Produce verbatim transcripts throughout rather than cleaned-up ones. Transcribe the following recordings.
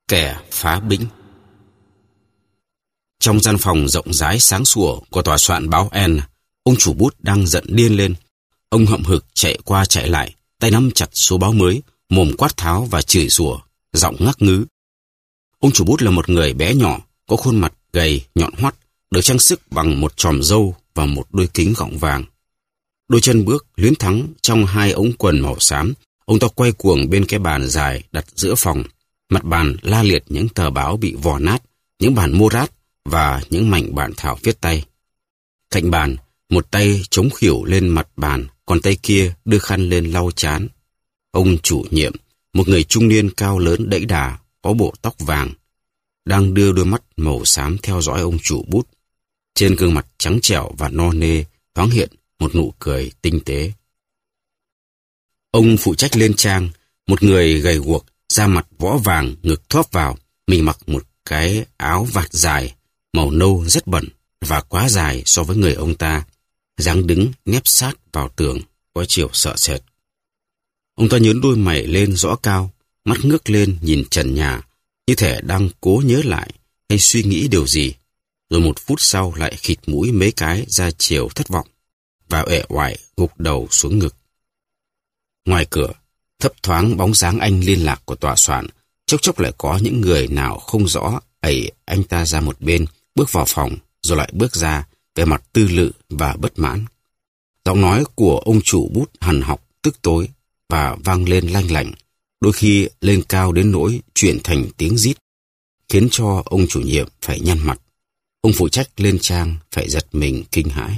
Kẻ phá bĩnh. Trong gian phòng rộng rãi sáng sủa của tòa soạn báo N, ông chủ bút đang giận điên lên. Ông hậm hực chạy qua chạy lại, tay nắm chặt số báo mới, mồm quát tháo và chửi rủa, giọng ngắc ngứ. Ông chủ bút là một người bé nhỏ, có khuôn mặt gầy, nhọn hoắt, được trang sức bằng một chòm râu và một đôi kính gọng vàng. Đôi chân bước luyến thắng trong hai ống quần màu xám. Ông ta quay cuồng bên cái bàn dài đặt giữa phòng. Mặt bàn la liệt những tờ báo bị vò nát, những bản mô rát và những mảnh bản thảo viết tay. Cạnh bàn, một tay chống khuỷu lên mặt bàn, còn tay kia đưa khăn lên lau chán. Ông chủ nhiệm, một người trung niên cao lớn đẫy đà, có bộ tóc vàng, đang đưa đôi mắt màu xám theo dõi ông chủ bút. Trên gương mặt trắng trẻo và no nê thoáng hiện một nụ cười tinh tế. Ông phụ trách lên trang, một người gầy guộc, da mặt võ vàng, ngực thóp vào, mình mặc một cái áo vạt dài, màu nâu rất bẩn và quá dài so với người ông ta, dáng đứng nép sát vào tường, có chiều sợ sệt. Ông ta nhớn đôi mày lên rõ cao, mắt ngước lên nhìn trần nhà, như thể đang cố nhớ lại hay suy nghĩ điều gì, rồi một phút sau lại khịt mũi mấy cái ra chiều thất vọng, và uể oải gục đầu xuống ngực. Ngoài cửa, thấp thoáng bóng dáng anh liên lạc của tòa soạn, chốc chốc lại có những người nào không rõ ẩy anh ta ra một bên, bước vào phòng, rồi lại bước ra, vẻ mặt tư lự và bất mãn. Giọng nói của ông chủ bút hằn học, tức tối và vang lên lanh lảnh, đôi khi lên cao đến nỗi chuyển thành tiếng rít, khiến cho ông chủ nhiệm phải nhăn mặt. Ông phụ trách lên trang phải giật mình kinh hãi.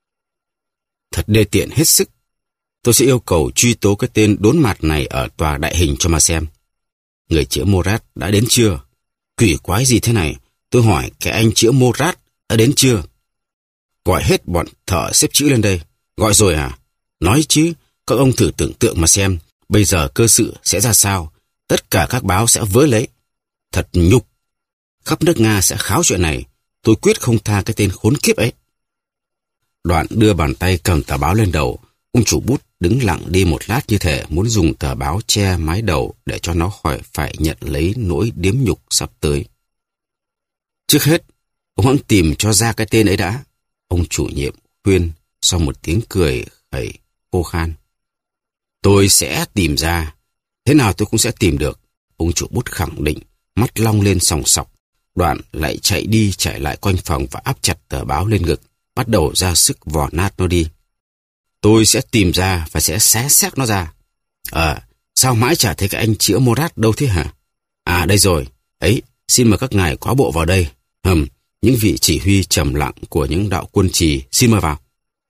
Thật đê tiện hết sức. Tôi sẽ yêu cầu truy tố cái tên đốn mặt này ở tòa đại hình cho mà xem. Người chữa Morat đã đến chưa? Quỷ quái gì thế này? Tôi hỏi cái anh chữa Morat đã đến chưa? Gọi hết bọn thợ xếp chữ lên đây. Gọi rồi à? Nói chứ, các ông thử tưởng tượng mà xem, bây giờ cơ sự sẽ ra sao? Tất cả các báo sẽ vớ lấy. Thật nhục. Khắp nước Nga sẽ kháo chuyện này. Tôi quyết không tha cái tên khốn kiếp ấy. Đoạn đưa bàn tay cầm tờ báo lên đầu. Ông chủ bút đứng lặng đi một lát như thể muốn dùng tờ báo che mái đầu để cho nó khỏi phải nhận lấy nỗi điếm nhục sắp tới. Trước hết, ông hãy tìm cho ra cái tên ấy đã. Ông chủ nhiệm khuyên sau một tiếng cười khẩy khô khan. Tôi sẽ tìm ra. Thế nào tôi cũng sẽ tìm được. Ông chủ bút khẳng định, mắt long lên sòng sọc. Đoạn lại chạy đi chạy lại quanh phòng và áp chặt tờ báo lên ngực, bắt đầu ra sức vò nát nó đi. Tôi sẽ tìm ra và sẽ xé xác nó ra. Ờ, à, sao mãi chả thấy các anh chữa Morat đâu thế hả? À, đây rồi. Ấy, xin mời các ngài quá bộ vào đây. Hừm, những vị chỉ huy trầm lặng của những đạo quân trì, xin mời vào.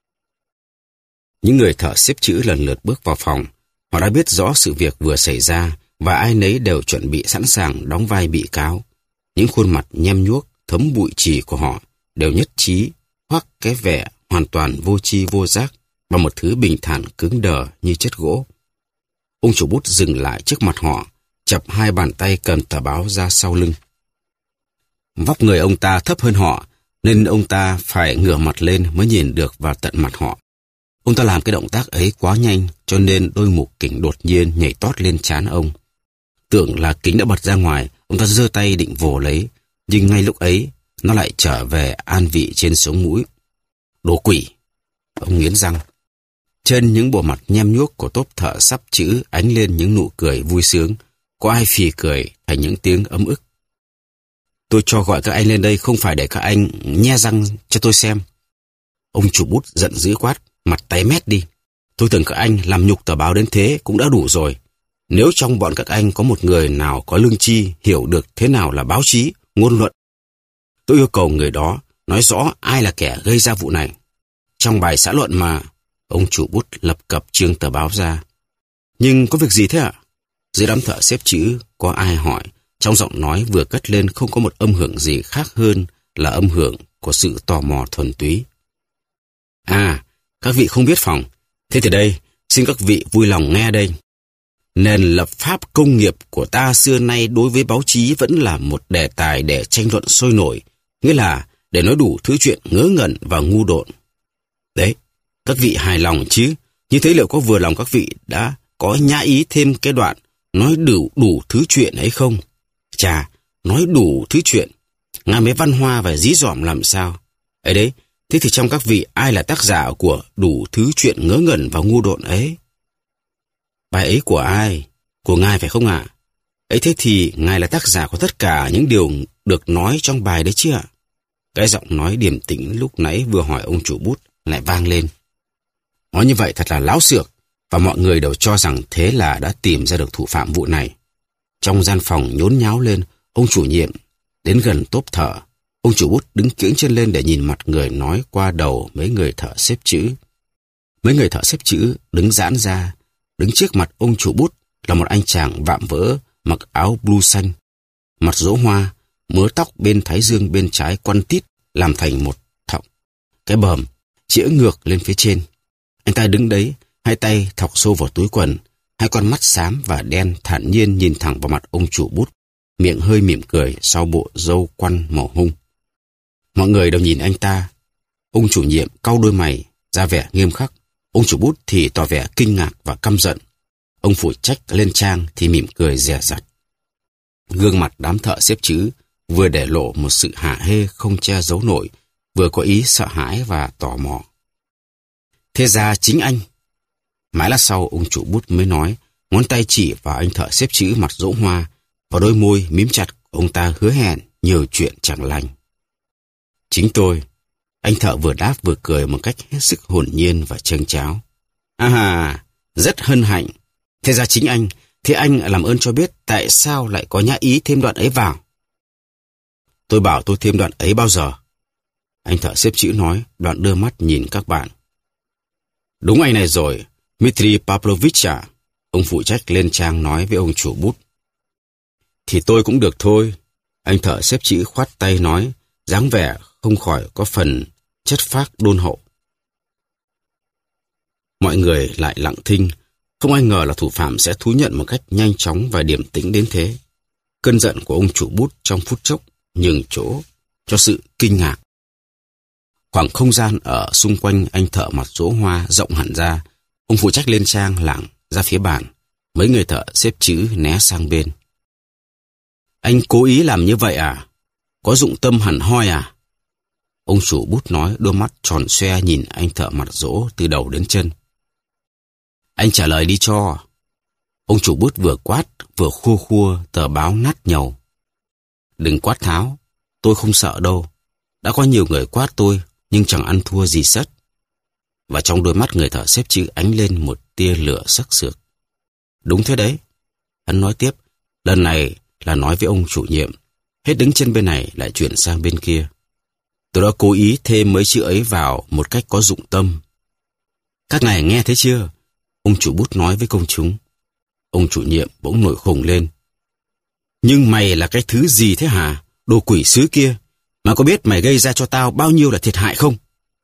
Những người thợ xếp chữ lần lượt bước vào phòng. Họ đã biết rõ sự việc vừa xảy ra và ai nấy đều chuẩn bị sẵn sàng đóng vai bị cáo. Những khuôn mặt nhem nhuốc, thấm bụi trì của họ đều nhất trí hoặc cái vẻ hoàn toàn vô tri vô giác và một thứ bình thản cứng đờ như chất gỗ. Ông chủ bút dừng lại trước mặt họ, chập hai bàn tay cầm tờ báo ra sau lưng. Vóc người ông ta thấp hơn họ, nên ông ta phải ngửa mặt lên mới nhìn được vào tận mặt họ. Ông ta làm cái động tác ấy quá nhanh, cho nên đôi mục kính đột nhiên nhảy tót lên trán ông. Tưởng là kính đã bật ra ngoài, ông ta giơ tay định vồ lấy, nhưng ngay lúc ấy, nó lại trở về an vị trên sống mũi. Đồ quỷ! Ông nghiến răng. Trên những bộ mặt nhem nhuốc của tốp thợ sắp chữ ánh lên những nụ cười vui sướng. Có ai phì cười thành những tiếng ấm ức. Tôi cho gọi các anh lên đây không phải để các anh nhe răng cho tôi xem. Ông chủ bút giận dữ quát, mặt tái mét đi. Tôi tưởng các anh làm nhục tờ báo đến thế cũng đã đủ rồi. Nếu trong bọn các anh có một người nào có lương tri hiểu được thế nào là báo chí, ngôn luận, tôi yêu cầu người đó nói rõ ai là kẻ gây ra vụ này. Trong bài xã luận mà... Ông chủ bút lập cập trương tờ báo ra. Nhưng có việc gì thế ạ? Dưới đám thợ xếp chữ có ai hỏi, trong giọng nói vừa cất lên không có một âm hưởng gì khác hơn là âm hưởng của sự tò mò thuần túy. À, các vị không biết phòng. Thế thì đây, xin các vị vui lòng nghe đây. Nền lập pháp công nghiệp của ta xưa nay đối với báo chí vẫn là một đề tài để tranh luận sôi nổi, nghĩa là để nói đủ thứ chuyện ngớ ngẩn và ngu độn. Đấy, các vị hài lòng chứ? Như thế liệu có vừa lòng các vị đã có nhã ý thêm cái đoạn nói đủ đủ thứ chuyện ấy không? chà, nói đủ thứ chuyện. Ngài mới văn hoa và dí dỏm làm sao? Ấy đấy, thế thì trong các vị ai là tác giả của đủ thứ chuyện ngớ ngẩn và ngu độn ấy? Bài ấy của ai? Của ngài phải không ạ? À? Ấy thế thì ngài là tác giả của tất cả những điều được nói trong bài đấy chứ ạ? Cái giọng nói điềm tĩnh lúc nãy vừa hỏi ông chủ bút lại vang lên. Nói như vậy thật là láo xược, và mọi người đều cho rằng thế là đã tìm ra được thủ phạm vụ này. Trong gian phòng nhốn nháo lên, ông chủ nhiệm đến gần tốp thợ. Ông chủ bút đứng kiễng chân lên để nhìn mặt người nói qua đầu mấy người thợ xếp chữ. Mấy người thợ xếp chữ đứng giãn ra. Đứng trước mặt ông chủ bút là một anh chàng vạm vỡ, mặc áo blue xanh, mặt rỗ hoa, mớ tóc bên thái dương bên trái quăn tít làm thành một thọng. Cái bờm chĩa ngược lên phía trên. Anh ta đứng đấy, hai tay thọc sâu vào túi quần, hai con mắt xám và đen thản nhiên nhìn thẳng vào mặt ông chủ bút, miệng hơi mỉm cười sau bộ râu quăn màu hung. Mọi người đều nhìn anh ta. Ông chủ nhiệm cau đôi mày, ra vẻ nghiêm khắc. Ông chủ bút thì tỏ vẻ kinh ngạc và căm giận. Ông phụ trách lên trang thì mỉm cười dè dặt. Gương mặt đám thợ xếp chữ vừa để lộ một sự hả hê không che giấu nổi, vừa có ý sợ hãi và tò mò. Thế ra chính anh. Mãi lát sau ông chủ bút mới nói, ngón tay chỉ vào anh thợ xếp chữ mặt rỗ hoa, và đôi môi mím chặt ông ta hứa hẹn nhiều chuyện chẳng lành. Chính tôi. Anh thợ vừa đáp vừa cười một cách hết sức hồn nhiên và chênh cháo. À hà, rất hân hạnh. Thế ra chính anh, thế anh làm ơn cho biết tại sao lại có nhã ý thêm đoạn ấy vào. Tôi bảo tôi thêm đoạn ấy bao giờ? Anh thợ xếp chữ nói, đoạn đưa mắt nhìn các bạn. Đúng anh này rồi, Dmitry Pavlovich à? Ông phụ trách lên trang nói với ông chủ bút. Thì tôi cũng được thôi. Anh thợ xếp chữ khoát tay nói, dáng vẻ không khỏi có phần chất phác đôn hậu. Mọi người lại lặng thinh, không ai ngờ là thủ phạm sẽ thú nhận một cách nhanh chóng và điềm tĩnh đến thế. Cơn giận của ông chủ bút trong phút chốc nhường chỗ cho sự kinh ngạc. Khoảng không gian ở xung quanh anh thợ mặt rỗ hoa rộng hẳn ra. Ông phụ trách lên trang lảng ra phía bàn. Mấy người thợ xếp chữ né sang bên. Anh cố ý làm như vậy à? Có dụng tâm hẳn hoi à? Ông chủ bút nói, đôi mắt tròn xoe nhìn anh thợ mặt rỗ từ đầu đến chân. Anh trả lời đi cho. Ông chủ bút vừa quát vừa khua khua tờ báo nát nhầu. Đừng quát tháo, tôi không sợ đâu. Đã có nhiều người quát tôi, nhưng chẳng ăn thua gì sất. Và trong đôi mắt người thợ xếp chữ ánh lên một tia lửa sắc sược. Đúng thế đấy. Hắn nói tiếp, lần này là nói với ông chủ nhiệm. Hết đứng chân bên này lại chuyển sang bên kia. Tôi đã cố ý thêm mấy chữ ấy vào một cách có dụng tâm. Các ngài nghe thấy chưa? Ông chủ bút nói với công chúng. Ông chủ nhiệm bỗng nổi khùng lên. Nhưng mày là cái thứ gì thế hả? Đồ quỷ sứ kia. Mà có biết mày gây ra cho tao bao nhiêu là thiệt hại không?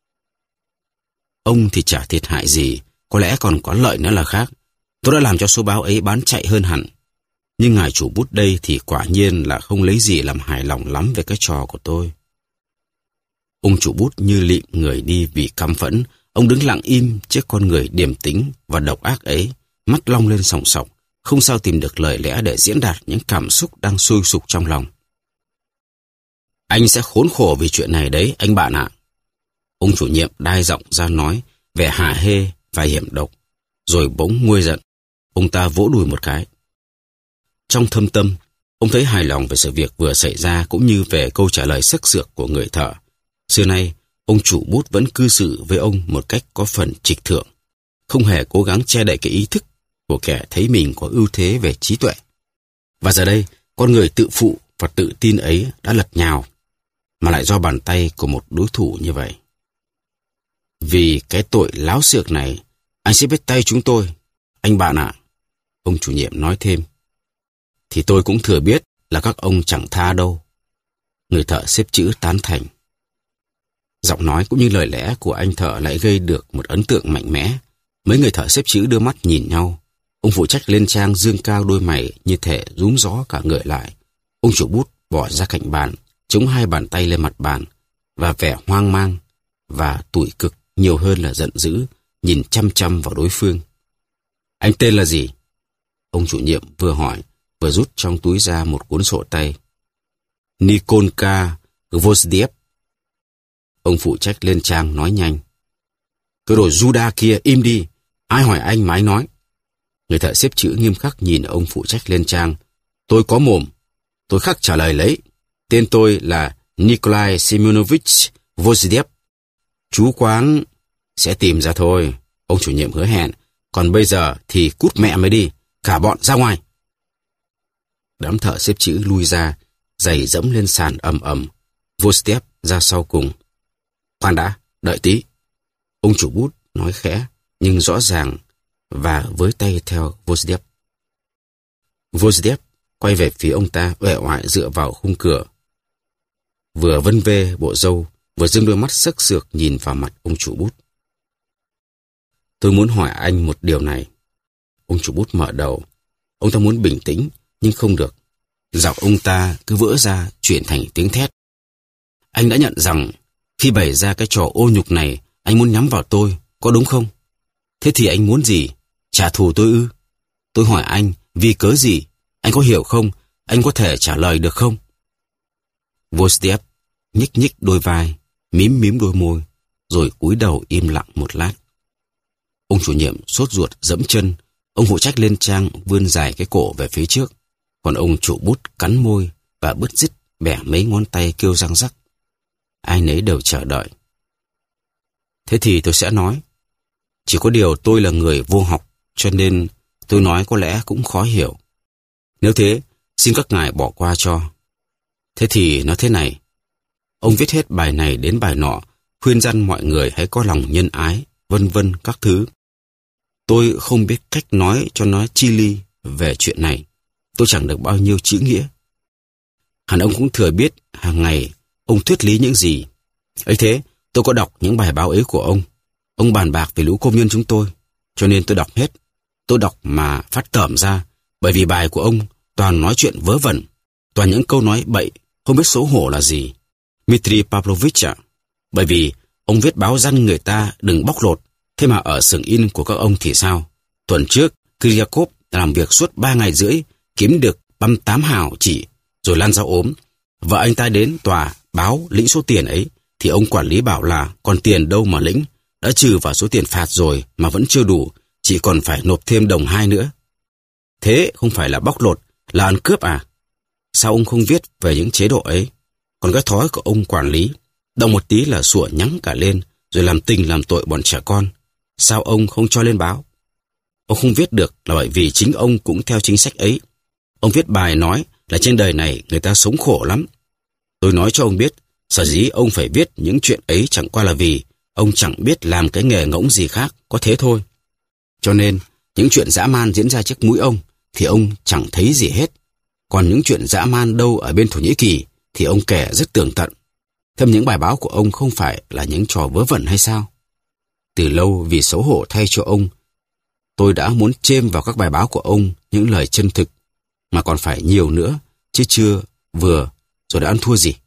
Ông thì chả thiệt hại gì. Có lẽ còn có lợi nữa là khác. Tôi đã làm cho số báo ấy bán chạy hơn hẳn. Nhưng ngài chủ bút đây thì quả nhiên là không lấy gì làm hài lòng lắm về cái trò của tôi. Ông chủ bút như lịm người đi vì căm phẫn. Ông đứng lặng im trước con người điềm tĩnh và độc ác ấy, mắt long lên sòng sọc, không sao tìm được lời lẽ để diễn đạt những cảm xúc đang sôi sục trong lòng. Anh sẽ khốn khổ vì chuyện này đấy, anh bạn ạ. Ông chủ nhiệm đai giọng ra nói, vẻ hả hê và hiểm độc, rồi bỗng nguôi giận. Ông ta vỗ đùi một cái. Trong thâm tâm, ông thấy hài lòng về sự việc vừa xảy ra cũng như về câu trả lời sắc sược của người thợ. Xưa nay, ông chủ bút vẫn cư xử với ông một cách có phần trịch thượng, không hề cố gắng che đậy cái ý thức của kẻ thấy mình có ưu thế về trí tuệ. Và giờ đây, con người tự phụ và tự tin ấy đã lật nhào, mà lại do bàn tay của một đối thủ như vậy. Vì cái tội láo xược này, anh sẽ biết tay chúng tôi, anh bạn ạ. Ông chủ nhiệm nói thêm. Thì tôi cũng thừa biết là các ông chẳng tha đâu. Người thợ xếp chữ tán thành. Giọng nói cũng như lời lẽ của anh thợ lại gây được một ấn tượng mạnh mẽ. Mấy người thợ xếp chữ đưa mắt nhìn nhau. Ông phụ trách lên trang dương cao đôi mày như thể rúm gió cả người lại. Ông chủ bút bỏ ra cạnh bàn, chống hai bàn tay lên mặt bàn, và vẻ hoang mang và tủi cực nhiều hơn là giận dữ, nhìn chăm chăm vào đối phương. Anh tên là gì? Ông chủ nhiệm vừa hỏi, vừa rút trong túi ra một cuốn sổ tay. Nikolka Gvozdev. Ông phụ trách lên trang nói nhanh. Cái đồ Juda kia im đi, ai hỏi anh mà anh nói. Người thợ xếp chữ nghiêm khắc nhìn ông phụ trách lên trang. Tôi có mồm, tôi khắc trả lời lấy. Tên tôi là Nikolai Semyonovich Gvozdev. Chú quán sẽ tìm ra thôi, ông chủ nhiệm hứa hẹn. Còn bây giờ thì cút mẹ mới đi, cả bọn ra ngoài. Đám thợ xếp chữ lui ra, giày dẫm lên sàn ầm ầm. Gvozdev ra sau cùng. Khoan đã, đợi tí. Ông chủ bút nói khẽ, nhưng rõ ràng, và với tay theo Gvozdev. Gvozdev quay về phía ông ta, uể oải dựa vào khung cửa. Vừa vân vê bộ râu, vừa dương đôi mắt sắc sược nhìn vào mặt ông chủ bút. Tôi muốn hỏi anh một điều này. Ông chủ bút mở đầu. Ông ta muốn bình tĩnh, nhưng không được. Giọng ông ta cứ vỡ ra, chuyển thành tiếng thét. Anh đã nhận rằng, khi bày ra cái trò ô nhục này, anh muốn nhắm vào tôi, có đúng không? Thế thì anh muốn gì? Trả thù tôi ư? Tôi hỏi anh, vì cớ gì? Anh có hiểu không? Anh có thể trả lời được không? Gvozdev nhích nhích đôi vai, mím mím đôi môi, rồi cúi đầu im lặng một lát. Ông chủ nhiệm sốt ruột dẫm chân, ông phụ trách lên trang vươn dài cái cổ về phía trước, còn ông chủ bút cắn môi và bứt rứt bẻ mấy ngón tay kêu răng rắc. Ai nấy đều chờ đợi. Thế thì tôi sẽ nói. Chỉ có điều tôi là người vô học, cho nên tôi nói có lẽ cũng khó hiểu. Nếu thế, xin các ngài bỏ qua cho. Thế thì nó thế này. Ông viết hết bài này đến bài nọ, khuyên răn mọi người hãy có lòng nhân ái, vân vân các thứ. Tôi không biết cách nói cho nó chi li về chuyện này. Tôi chẳng được bao nhiêu chữ nghĩa. Hẳn ông cũng thừa biết hàng ngày ông thuyết lý những gì. Ấy thế, tôi có đọc những bài báo ấy của ông. Ông bàn bạc về lũ công nhân chúng tôi, cho nên tôi đọc hết. Tôi đọc mà phát tởm ra, bởi vì bài của ông toàn nói chuyện vớ vẩn, toàn những câu nói bậy, không biết xấu hổ là gì. Dmitry Pavlovich ạ, bởi vì ông viết báo răn người ta đừng bóc lột, thế mà ở xưởng in của các ông thì sao? Tuần trước, Kiryakov làm việc suốt ba ngày rưỡi, kiếm được băm tám hào chỉ, rồi lăn ra ốm. Vợ anh ta đến tòa báo lĩnh số tiền ấy, thì ông quản lý bảo là còn tiền đâu mà lĩnh, đã trừ vào số tiền phạt rồi mà vẫn chưa đủ, chỉ còn phải nộp thêm đồng hai nữa. Thế không phải là bóc lột, là ăn cướp à? Sao ông không viết về những chế độ ấy? Còn cái thói của ông quản lý, động một tí là sủa nhắng cả lên, rồi làm tình làm tội bọn trẻ con. Sao ông không cho lên báo? Ông không viết được là bởi vì chính ông cũng theo chính sách ấy. Ông viết bài nói là trên đời này người ta sống khổ lắm. Tôi nói cho ông biết, sở dĩ ông phải viết những chuyện ấy chẳng qua là vì ông chẳng biết làm cái nghề ngỗng gì khác, có thế thôi. Cho nên, những chuyện dã man diễn ra trước mũi ông thì ông chẳng thấy gì hết. Còn những chuyện dã man đâu ở bên Thổ Nhĩ Kỳ thì ông kể rất tường tận. Thêm những bài báo của ông không phải là những trò vớ vẩn hay sao? Từ lâu vì xấu hổ thay cho ông, tôi đã muốn chêm vào các bài báo của ông những lời chân thực, mà còn phải nhiều nữa, chứ chưa vừa rồi đã ăn thua gì.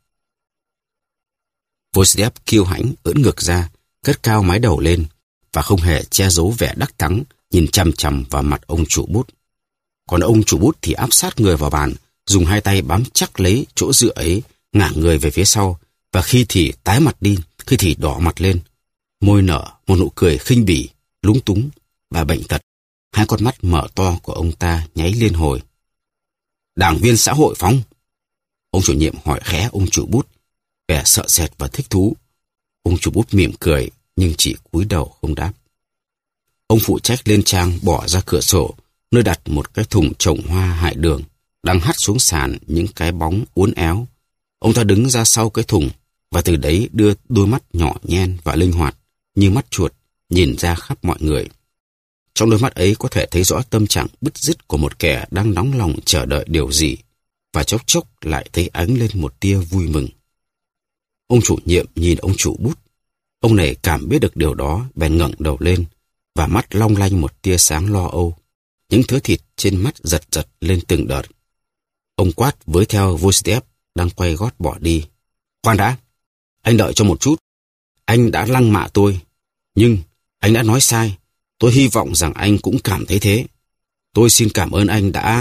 Gvozdev kiêu hãnh ưỡn ngược ra, cất cao mái đầu lên và không hề che giấu vẻ đắc thắng, nhìn chằm chằm vào mặt ông chủ bút. Còn ông chủ bút thì áp sát người vào bàn, dùng hai tay bám chắc lấy chỗ dựa ấy, ngả người về phía sau, và khi thì tái mặt đi, khi thì đỏ mặt lên. Môi nở một nụ cười khinh bỉ, lúng túng và bệnh tật. Hai con mắt mở to của ông ta nháy liên hồi. Đảng viên xã hội phóng. Ông chủ nhiệm hỏi khẽ ông chủ bút, vẻ sợ sệt và thích thú. Ông chủ bút mỉm cười, nhưng chỉ cúi đầu không đáp. Ông phụ trách lên trang bỏ ra cửa sổ, nơi đặt một cái thùng trồng hoa hại đường, đang hắt xuống sàn những cái bóng uốn éo. Ông ta đứng ra sau cái thùng, và từ đấy đưa đôi mắt nhỏ nhen và linh hoạt, như mắt chuột, nhìn ra khắp mọi người. Trong đôi mắt ấy có thể thấy rõ tâm trạng bứt rứt của một kẻ đang nóng lòng chờ đợi điều gì, và chốc chốc lại thấy ánh lên một tia vui mừng. Ông chủ nhiệm nhìn ông chủ bút. Ông này cảm biết được điều đó, bèn ngẩng đầu lên, và mắt long lanh một tia sáng lo âu. Những thớ thịt trên mắt giật giật lên từng đợt. Ông quát với theo Gvozdev đang quay gót bỏ đi. Khoan đã, anh đợi cho một chút. Anh đã lăng mạ tôi, nhưng anh đã nói sai. Tôi hy vọng rằng anh cũng cảm thấy thế. Tôi xin cảm ơn anh đã...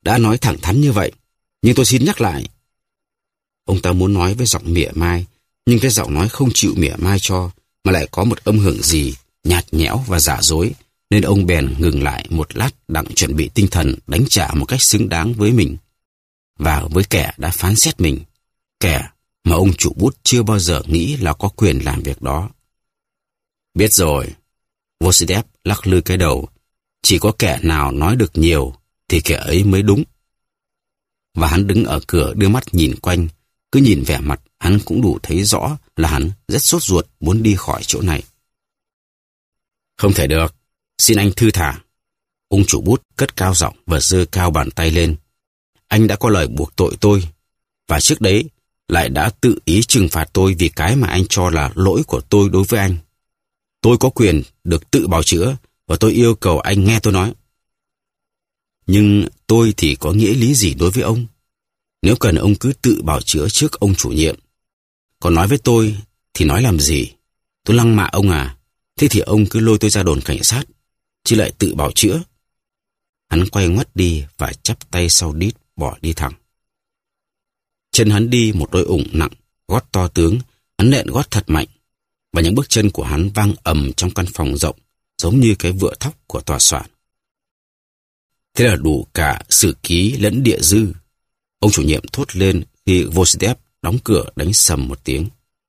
đã nói thẳng thắn như vậy, nhưng tôi xin nhắc lại. Ông ta muốn nói với giọng mỉa mai, nhưng cái giọng nói không chịu mỉa mai cho, mà lại có một âm hưởng gì nhạt nhẽo và giả dối, nên ông bèn ngừng lại một lát đặng chuẩn bị tinh thần đánh trả một cách xứng đáng với mình và với kẻ đã phán xét mình, kẻ mà ông chủ bút chưa bao giờ nghĩ là có quyền làm việc đó. Biết rồi, Vosidev lắc lư cái đầu, chỉ có kẻ nào nói được nhiều thì kẻ ấy mới đúng. Và hắn đứng ở cửa đưa mắt nhìn quanh, cứ nhìn vẻ mặt hắn cũng đủ thấy rõ là hắn rất sốt ruột muốn đi khỏi chỗ này. Không thể được, xin anh thư thả. Ông chủ bút cất cao giọng và giơ cao bàn tay lên. Anh đã có lời buộc tội tôi, và trước đấy lại đã tự ý trừng phạt tôi vì cái mà anh cho là lỗi của tôi đối với anh. Tôi có quyền được tự bào chữa, và tôi yêu cầu anh nghe tôi nói. Nhưng tôi thì có nghĩa lý gì đối với ông? Nếu cần ông cứ tự bào chữa trước ông chủ nhiệm. Còn nói với tôi thì nói làm gì? Tôi lăng mạ ông à? Thế thì ông cứ lôi tôi ra đồn cảnh sát, chứ lại tự bào chữa. Hắn quay ngoắt đi và chắp tay sau đít bỏ đi thẳng. Chân hắn đi một đôi ủng nặng, gót to tướng, hắn nện gót thật mạnh, và những bước chân của hắn vang ầm trong căn phòng rộng, giống như cái vựa thóc của tòa soạn. Thế là đủ cả sử ký lẫn địa dư. Ông chủ nhiệm thốt lên khi Vosidev đóng cửa đánh sầm một tiếng.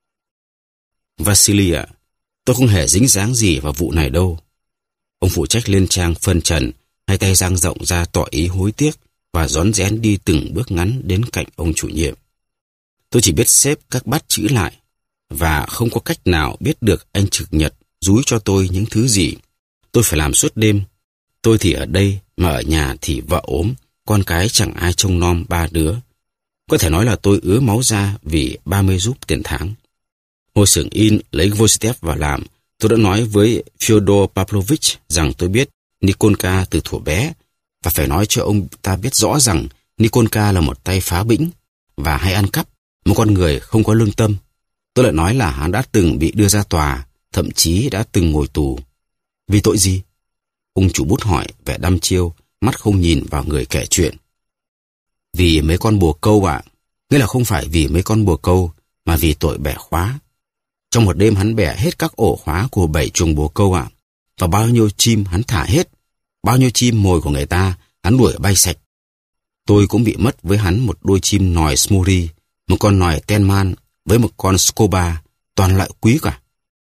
Vasily ạ, tôi không hề dính dáng gì vào vụ này đâu. Ông phụ trách lên trang phân trần, hai tay dang rộng ra tỏ ý hối tiếc và rón rén đi từng bước ngắn đến cạnh ông chủ nhiệm. Tôi chỉ biết xếp các bát chữ lại, và không có cách nào biết được anh trực nhật dúi cho tôi những thứ gì. Tôi phải làm suốt đêm. Tôi thì ở đây, mà ở nhà thì vợ ốm, con cái chẳng ai trông nom ba đứa. Có thể nói là tôi ứa máu ra vì ba mươi rúp tiền tháng. Hồi xưởng in lấy Vosidev vào làm, tôi đã nói với Fyodor Pavlovich rằng tôi biết Nikolka từ thuở bé, và phải nói cho ông ta biết rõ rằng Nikolka là một tay phá bĩnh và hay ăn cắp, một con người không có lương tâm. Tôi lại nói là hắn đã từng bị đưa ra tòa, thậm chí đã từng ngồi tù. Vì tội gì? Ông chủ bút hỏi vẻ đăm chiêu, mắt không nhìn vào người kể chuyện. Vì mấy con bồ câu ạ. À. Nghĩa là không phải vì mấy con bồ câu, mà vì tội bẻ khóa. Trong một đêm hắn bẻ hết các ổ khóa của bảy chuồng bồ câu ạ. À. Và bao nhiêu chim hắn thả hết. Bao nhiêu chim mồi của người ta, hắn đuổi bay sạch. Tôi cũng bị mất với hắn một đôi chim nòi Smuri, một con nòi Tenman với một con Scoba, toàn loại quý cả.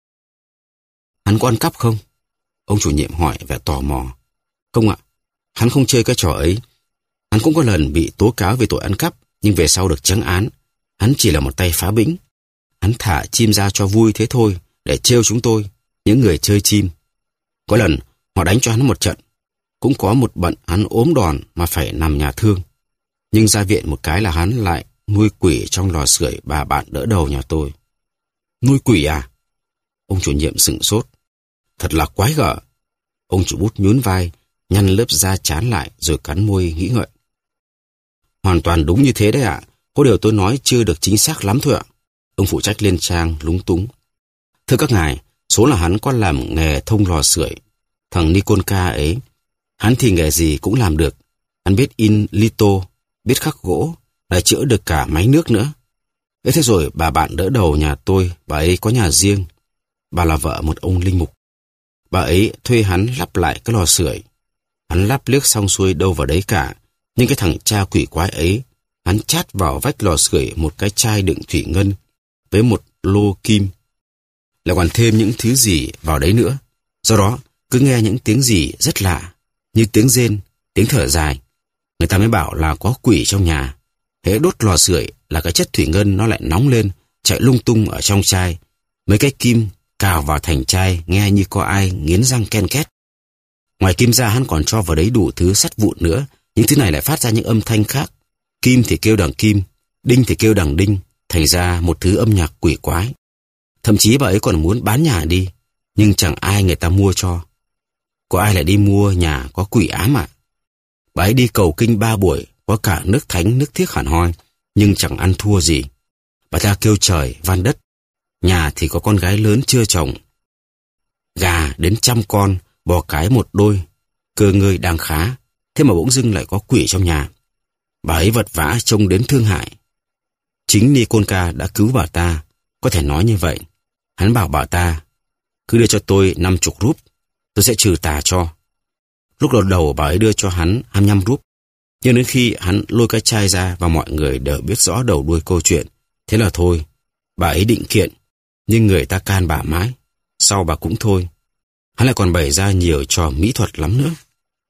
Hắn có ăn cắp không? Ông chủ nhiệm hỏi vẻ tò mò. Không ạ, hắn không chơi cái trò ấy. Hắn cũng có lần bị tố cáo về tội ăn cắp, nhưng về sau được trắng án. Hắn chỉ là một tay phá bĩnh. Hắn thả chim ra cho vui thế thôi, để trêu chúng tôi, những người chơi chim. Có lần họ đánh cho hắn một trận. Cũng có một bận hắn ốm đòn mà phải nằm nhà thương. Nhưng ra viện một cái là hắn lại nuôi quỷ trong lò sưởi bà bạn đỡ đầu nhà tôi. Nuôi quỷ à? Ông chủ nhiệm sửng sốt. Thật là quái gở. Ông chủ bút nhún vai, nhăn lớp da chán lại rồi cắn môi nghĩ ngợi. Hoàn toàn đúng như thế đấy ạ. Có điều tôi nói chưa được chính xác lắm thôi ạ. Ông phụ trách lên trang lúng túng. Thưa các ngài, số là hắn có làm nghề thông lò sưởi. Thằng Nikolka ấy, hắn thì nghề gì cũng làm được. Hắn biết in lito, biết khắc gỗ, lại chữa được cả máy nước nữa. Thế thế rồi bà bạn đỡ đầu nhà tôi, bà ấy có nhà riêng. Bà là vợ một ông linh mục. Bà ấy thuê hắn lắp lại cái lò sưởi. Hắn lắp liếc xong xuôi đâu vào đấy cả. Nhưng cái thằng cha quỷ quái ấy, hắn chát vào vách lò sưởi một cái chai đựng thủy ngân với một lô kim. Lại còn thêm những thứ gì vào đấy nữa. Do đó, cứ nghe những tiếng gì rất lạ, như tiếng rên, tiếng thở dài. Người ta mới bảo là có quỷ trong nhà. Hễ đốt lò sưởi là cái chất thủy ngân nó lại nóng lên, chạy lung tung ở trong chai. Mấy cái kim cào vào thành chai nghe như có ai nghiến răng ken két. Ngoài kim ra hắn còn cho vào đấy đủ thứ sắt vụn nữa. Những thứ này lại phát ra những âm thanh khác. Kim thì kêu đằng kim, đinh thì kêu đằng đinh, thành ra một thứ âm nhạc quỷ quái. Thậm chí bà ấy còn muốn bán nhà đi, nhưng chẳng ai người ta mua cho. Có ai lại đi mua nhà có quỷ ám ạ? À? Bà ấy đi cầu kinh ba buổi, có cả nước thánh nước thiết hẳn hoi, nhưng chẳng ăn thua gì. Bà ta kêu trời van đất. Nhà thì có con gái lớn chưa chồng. Gà đến trăm con, bò cái một đôi. Cơ ngơi đang khá, thế mà bỗng dưng lại có quỷ trong nhà. Bà ấy vật vã trông đến thương hại. Chính Nikonka đã cứu bà ta, có thể nói như vậy. Hắn bảo bà ta, cứ đưa cho tôi năm chục rúp, tôi sẽ trừ tà cho. Lúc đầu đầu bà ấy đưa cho hắn hai mươi lăm rúp, nhưng đến khi hắn lôi cái chai ra và mọi người đều biết rõ đầu đuôi câu chuyện, thế là thôi. Bà ấy định kiện, nhưng người ta can bà mãi. Sau bà cũng thôi. Hắn lại còn bày ra nhiều trò mỹ thuật lắm nữa.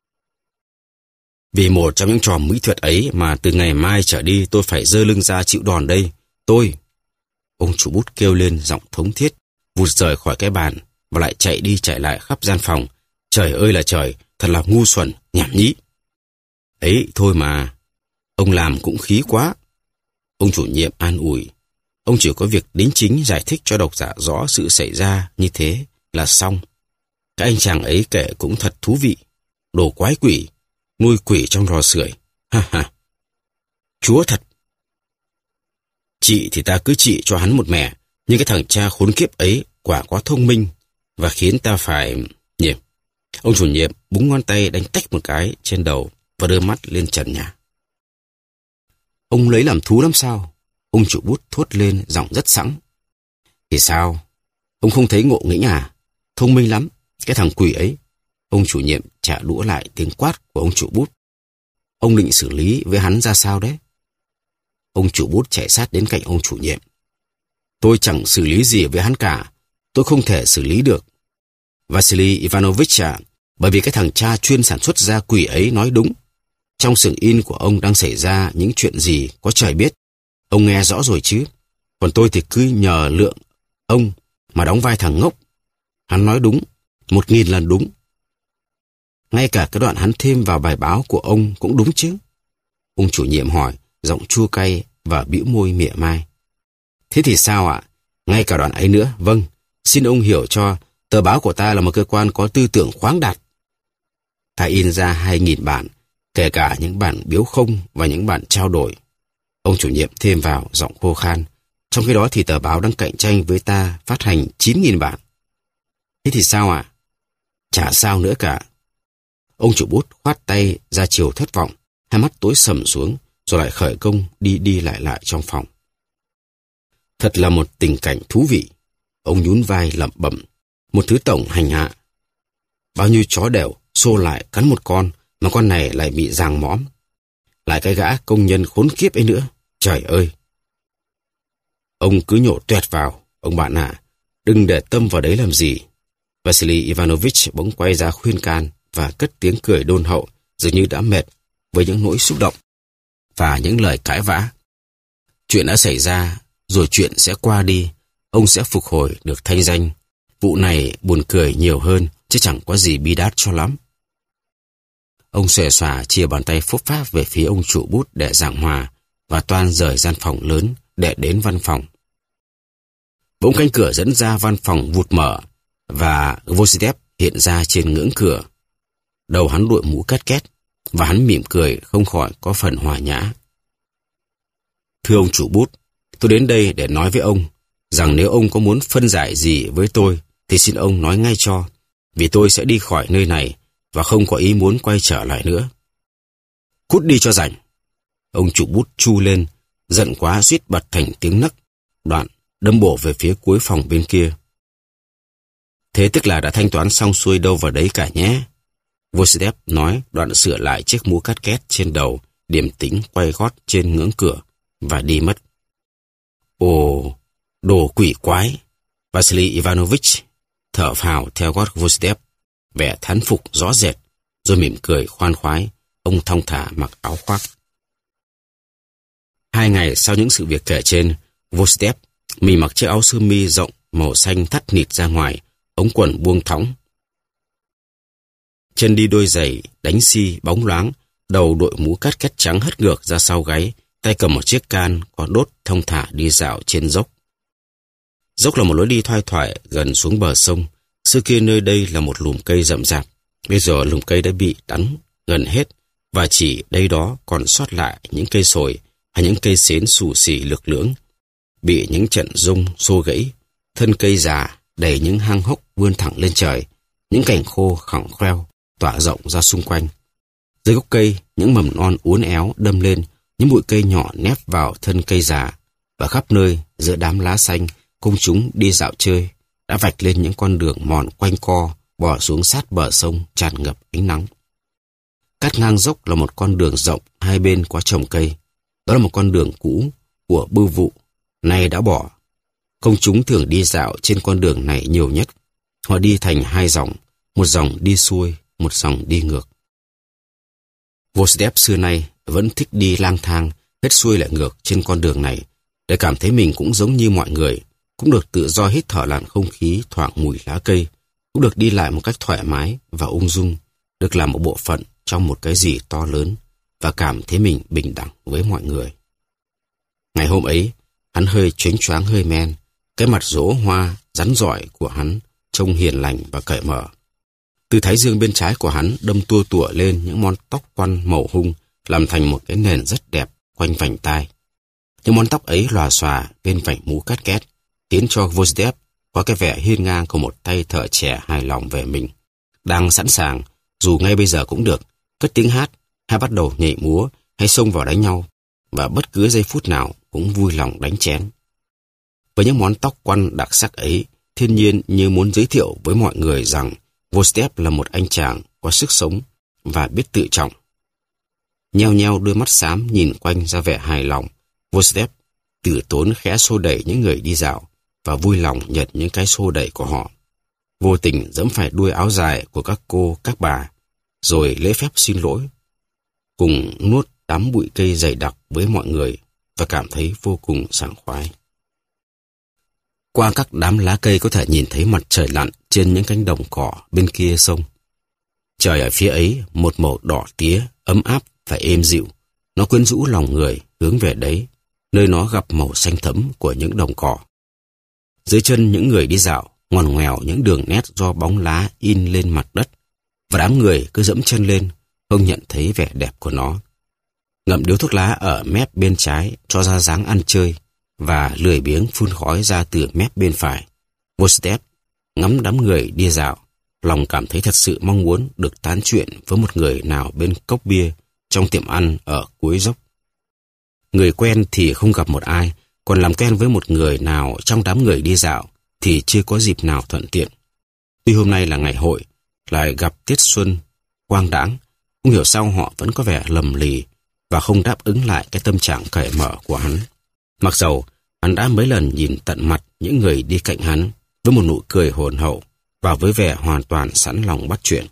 Vì một trong những trò mỹ thuật ấy mà từ ngày mai trở đi tôi phải giơ lưng ra chịu đòn đây. Tôi... Ông chủ bút kêu lên giọng thống thiết, vụt rời khỏi cái bàn và lại chạy đi chạy lại khắp gian phòng. Trời ơi là trời, thật là ngu xuẩn, nhảm nhí. Ấy thôi mà, ông làm cũng khí quá. Ông chủ nhiệm an ủi. Ông chỉ có việc đính chính giải thích cho độc giả rõ sự xảy ra như thế là xong. Cái anh chàng ấy kể cũng thật thú vị. Đồ quái quỷ, nuôi quỷ trong lò sưởi. Ha ha. Chúa thật. Chị thì ta cứ trị cho hắn một mẻ, nhưng cái thằng cha khốn kiếp ấy quả quá thông minh và khiến ta phải... Nhỉ? Ông chủ nhiệm búng ngón tay đánh tách một cái trên đầu và đưa mắt lên trần nhà. Ông lấy làm thú lắm sao? Ông chủ bút thốt lên giọng rất sẵn. Thì sao? Ông không thấy ngộ nghĩnh à? Thông minh lắm, cái thằng quỷ ấy. Ông chủ nhiệm trả đũa lại tiếng quát của ông chủ bút. Ông định xử lý với hắn ra sao đấy? Ông chủ bút chạy sát đến cạnh ông chủ nhiệm. Tôi chẳng xử lý gì với hắn cả. Tôi không thể xử lý được. Vasily Ivanovich à, bởi vì cái thằng cha chuyên sản xuất ra quỷ ấy nói đúng. Trong xưởng in của ông đang xảy ra những chuyện gì có trời biết. Ông nghe rõ rồi chứ. Còn tôi thì cứ nhờ lượng ông mà đóng vai thằng ngốc. Hắn nói đúng, một nghìn lần đúng. Ngay cả cái đoạn hắn thêm vào bài báo của ông cũng đúng chứ. Ông chủ nhiệm hỏi, giọng chua cay và bĩu môi mỉa mai. Thế thì sao ạ? Ngay cả đoạn ấy nữa, vâng. Xin ông hiểu cho, tờ báo của ta là một cơ quan có tư tưởng khoáng đạt. Ta in ra hai nghìn bản, kể cả những bản biếu không và những bản trao đổi. Ông chủ nhiệm thêm vào giọng khô khan. Trong khi đó thì tờ báo đang cạnh tranh với ta phát hành chín nghìn bản. Thế thì sao ạ? Chả sao nữa cả. Ông chủ bút khoát tay ra chiều thất vọng, hai mắt tối sầm xuống, rồi lại khởi công đi đi lại lại trong phòng. Thật là một tình cảnh thú vị. Ông nhún vai lẩm bẩm. Một thứ tổng hành hạ. Bao nhiêu chó đều xô lại cắn một con, mà con này lại bị giằng mõm. Lại cái gã công nhân khốn kiếp ấy nữa. Trời ơi! Ông cứ nhổ tuẹt vào, ông bạn ạ. À, đừng để tâm vào đấy làm gì. Vasily Ivanovich bỗng quay ra khuyên can và cất tiếng cười đôn hậu, dường như đã mệt với những nỗi xúc động và những lời cãi vã. Chuyện đã xảy ra, rồi chuyện sẽ qua đi. Ông sẽ phục hồi được thanh danh. Vụ này buồn cười nhiều hơn, chứ chẳng có gì bi đát cho lắm. Ông xòe xòa chia bàn tay phúc pháp về phía ông chủ bút để giảng hòa và toan rời gian phòng lớn để đến văn phòng. Bỗng cánh cửa dẫn ra văn phòng vụt mở và Vositev hiện ra trên ngưỡng cửa. Đầu hắn đội mũ két két và hắn mỉm cười không khỏi có phần hòa nhã. Thưa ông chủ bút, tôi đến đây để nói với ông rằng nếu ông có muốn phân giải gì với tôi thì xin ông nói ngay cho, vì tôi sẽ đi khỏi nơi này và không có ý muốn quay trở lại nữa. Cút đi cho rảnh. Ông chủ bút chu lên, giận quá suýt bật thành tiếng nấc, đoạn đâm bổ về phía cuối phòng bên kia. Thế tức là đã thanh toán xong xuôi đâu vào đấy cả nhé. Vositev nói, đoạn sửa lại chiếc mũ cắt két trên đầu, điềm tĩnh quay gót trên ngưỡng cửa và đi mất. Ồ, đồ quỷ quái! Vasily Ivanovich thở phào theo gót Vositev, vẻ thán phục rõ rệt, rồi mỉm cười khoan khoái. Ông thong thả mặc áo khoác. Hai ngày sau những sự việc kể trên, Vositev mình mặc chiếc áo sơ mi rộng màu xanh thắt nịt ra ngoài, ống quần buông thõng. Chân đi đôi giày đánh xi bóng loáng, đầu đội mũ cắt két trắng hất ngược ra sau gáy, tay cầm một chiếc can có đốt thong thả đi dạo trên dốc. Dốc là một lối đi thoai thoải gần xuống bờ sông. Xưa kia nơi đây là một lùm cây rậm rạp. Bây giờ lùm cây đã bị đắn gần hết và chỉ đây đó còn sót lại những cây sồi hay những cây xến xù xì lực lưỡng, bị những trận rung xô gãy. Thân cây già đầy những hang hốc vươn thẳng lên trời, những cành khô khỏng khoeo tỏa rộng ra xung quanh. Dưới gốc cây, những mầm non uốn éo đâm lên Những bụi cây nhỏ nép vào thân cây già, và khắp nơi giữa đám lá xanh, công chúng đi dạo chơi đã vạch lên những con đường mòn quanh co bò xuống sát bờ sông tràn ngập ánh nắng. Cắt ngang dốc là một con đường rộng, hai bên có trồng cây. Đó là một con đường cũ của bưu vụ, nay đã bỏ. Công chúng thường đi dạo trên con đường này nhiều nhất. Họ đi thành hai dòng, một dòng đi xuôi, một dòng đi ngược. Vosdep xưa nay vẫn thích đi lang thang, hết xuôi lại ngược trên con đường này, để cảm thấy mình cũng giống như mọi người, cũng được tự do hít thở làn không khí thoảng mùi lá cây, cũng được đi lại một cách thoải mái và ung dung, được làm một bộ phận trong một cái gì to lớn và cảm thấy mình bình đẳng với mọi người. Ngày hôm ấy, hắn hơi choáng choáng hơi men, cái mặt rỗ hoa, rắn rỏi của hắn trông hiền lành và cởi mở. Từ thái dương bên trái của hắn đâm tua tủa lên những món tóc quăn màu hung, làm thành một cái nền rất đẹp quanh vành tai. Những món tóc ấy lòa xòa bên vành mũ cát két, khiến cho Vosdep có cái vẻ hiên ngang của một tay thợ trẻ hài lòng về mình, đang sẵn sàng, dù ngay bây giờ cũng được, cất tiếng hát, hay bắt đầu nhảy múa, hay xông vào đánh nhau, và bất cứ giây phút nào cũng vui lòng đánh chén. Với những món tóc quăn đặc sắc ấy, thiên nhiên như muốn giới thiệu với mọi người rằng Vosdep là một anh chàng có sức sống và biết tự trọng. Nheo nheo đôi mắt xám nhìn quanh ra vẻ hài lòng, Vosdep từ tốn khẽ xô đẩy những người đi dạo và vui lòng nhận những cái xô đẩy của họ. Vô tình giẫm phải đuôi áo dài của các cô, các bà, rồi lễ phép xin lỗi, cùng nuốt đám bụi cây dày đặc với mọi người và cảm thấy vô cùng sảng khoái. Qua các đám lá cây có thể nhìn thấy mặt trời lặn trên những cánh đồng cỏ bên kia sông. Trời ở phía ấy một màu đỏ tía, ấm áp và êm dịu. Nó quyến rũ lòng người hướng về đấy, nơi nó gặp màu xanh thẫm của những đồng cỏ. Dưới chân những người đi dạo, ngoằn ngoèo những đường nét do bóng lá in lên mặt đất, và đám người cứ dẫm chân lên, không nhận thấy vẻ đẹp của nó. Ngậm điếu thuốc lá ở mép bên trái cho ra dáng ăn chơi, và lười biếng phun khói ra từ mép bên phải. Vosdep ngắm đám người đi dạo, lòng cảm thấy thật sự mong muốn được tán chuyện với một người nào bên cốc bia trong tiệm ăn ở cuối dốc. Người quen thì không gặp một ai, còn làm quen với một người nào trong đám người đi dạo thì chưa có dịp nào thuận tiện. Tuy hôm nay là ngày hội, lại gặp tiết xuân quang đãng, không hiểu sao họ vẫn có vẻ lầm lì và không đáp ứng lại cái tâm trạng cởi mở của hắn. Mặc dầu hắn đã mấy lần nhìn tận mặt những người đi cạnh hắn với một nụ cười hồn hậu và với vẻ hoàn toàn sẵn lòng bắt chuyện.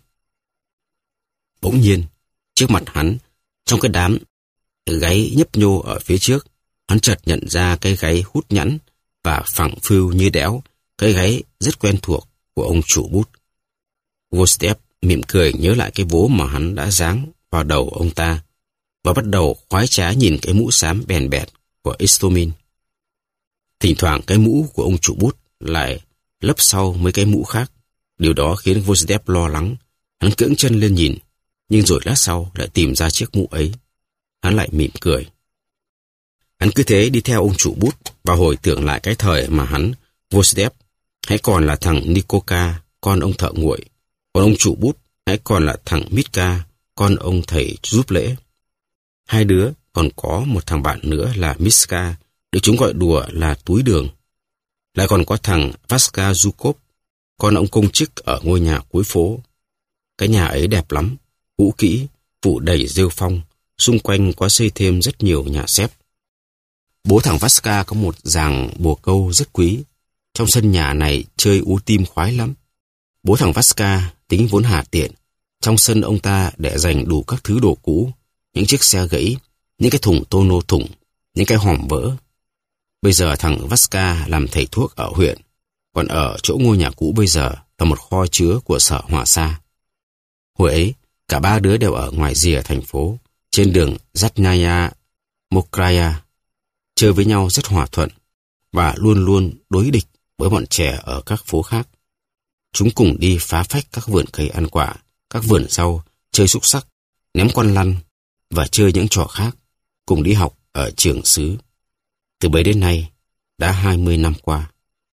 Bỗng nhiên, trước mặt hắn, trong cái đám gáy nhấp nhô ở phía trước, hắn chợt nhận ra cái gáy hút nhẵn và phẳng phưu như đẽo, cái gáy rất quen thuộc của ông chủ bút. Vosdep mỉm cười nhớ lại cái vố mà hắn đã giáng vào đầu ông ta và bắt đầu khoái trá nhìn cái mũ xám bèn bẹt của Istomin. Thỉnh thoảng cái mũ của ông chủ bút lại lấp sau mấy cái mũ khác. Điều đó khiến Vosdep lo lắng. Hắn cưỡng chân lên nhìn, nhưng rồi lát sau lại tìm ra chiếc mũ ấy. Hắn lại mỉm cười. Hắn cứ thế đi theo ông chủ bút và hồi tưởng lại cái thời mà hắn, Vosdep, hãy còn là thằng Nikoka, con ông thợ nguội, còn ông chủ bút hãy còn là thằng Mitka, con ông thầy giúp lễ. Hai đứa còn có một thằng bạn nữa là Miska, được chúng gọi đùa là túi đường. Lại còn có thằng Vaska Zukov, con ông công chức ở ngôi nhà cuối phố. Cái nhà ấy đẹp lắm, cũ kỹ, phủ đầy rêu phong, xung quanh có xây thêm rất nhiều nhà xếp. Bố thằng Vaska có một giàng bồ câu rất quý. Trong sân nhà này chơi ú tim khoái lắm. Bố thằng Vaska tính vốn hà tiện. Trong sân ông ta để dành đủ các thứ đồ cũ, những chiếc xe gãy, những cái thùng tô nô thủng, những cái hòm vỡ. Bây giờ thằng Vaska làm thầy thuốc ở huyện, còn ở chỗ ngôi nhà cũ bây giờ là một kho chứa của sở hỏa xa. Hồi ấy, cả ba đứa đều ở ngoài rìa thành phố, trên đường Zatnaya Mokraya, chơi với nhau rất hòa thuận và luôn luôn đối địch với bọn trẻ ở các phố khác. Chúng cùng đi phá phách các vườn cây ăn quả, các vườn rau, chơi xúc xắc, ném con lăn và chơi những trò khác, cùng đi học ở trường xứ. Từ bấy đến nay, đã hai mươi năm qua.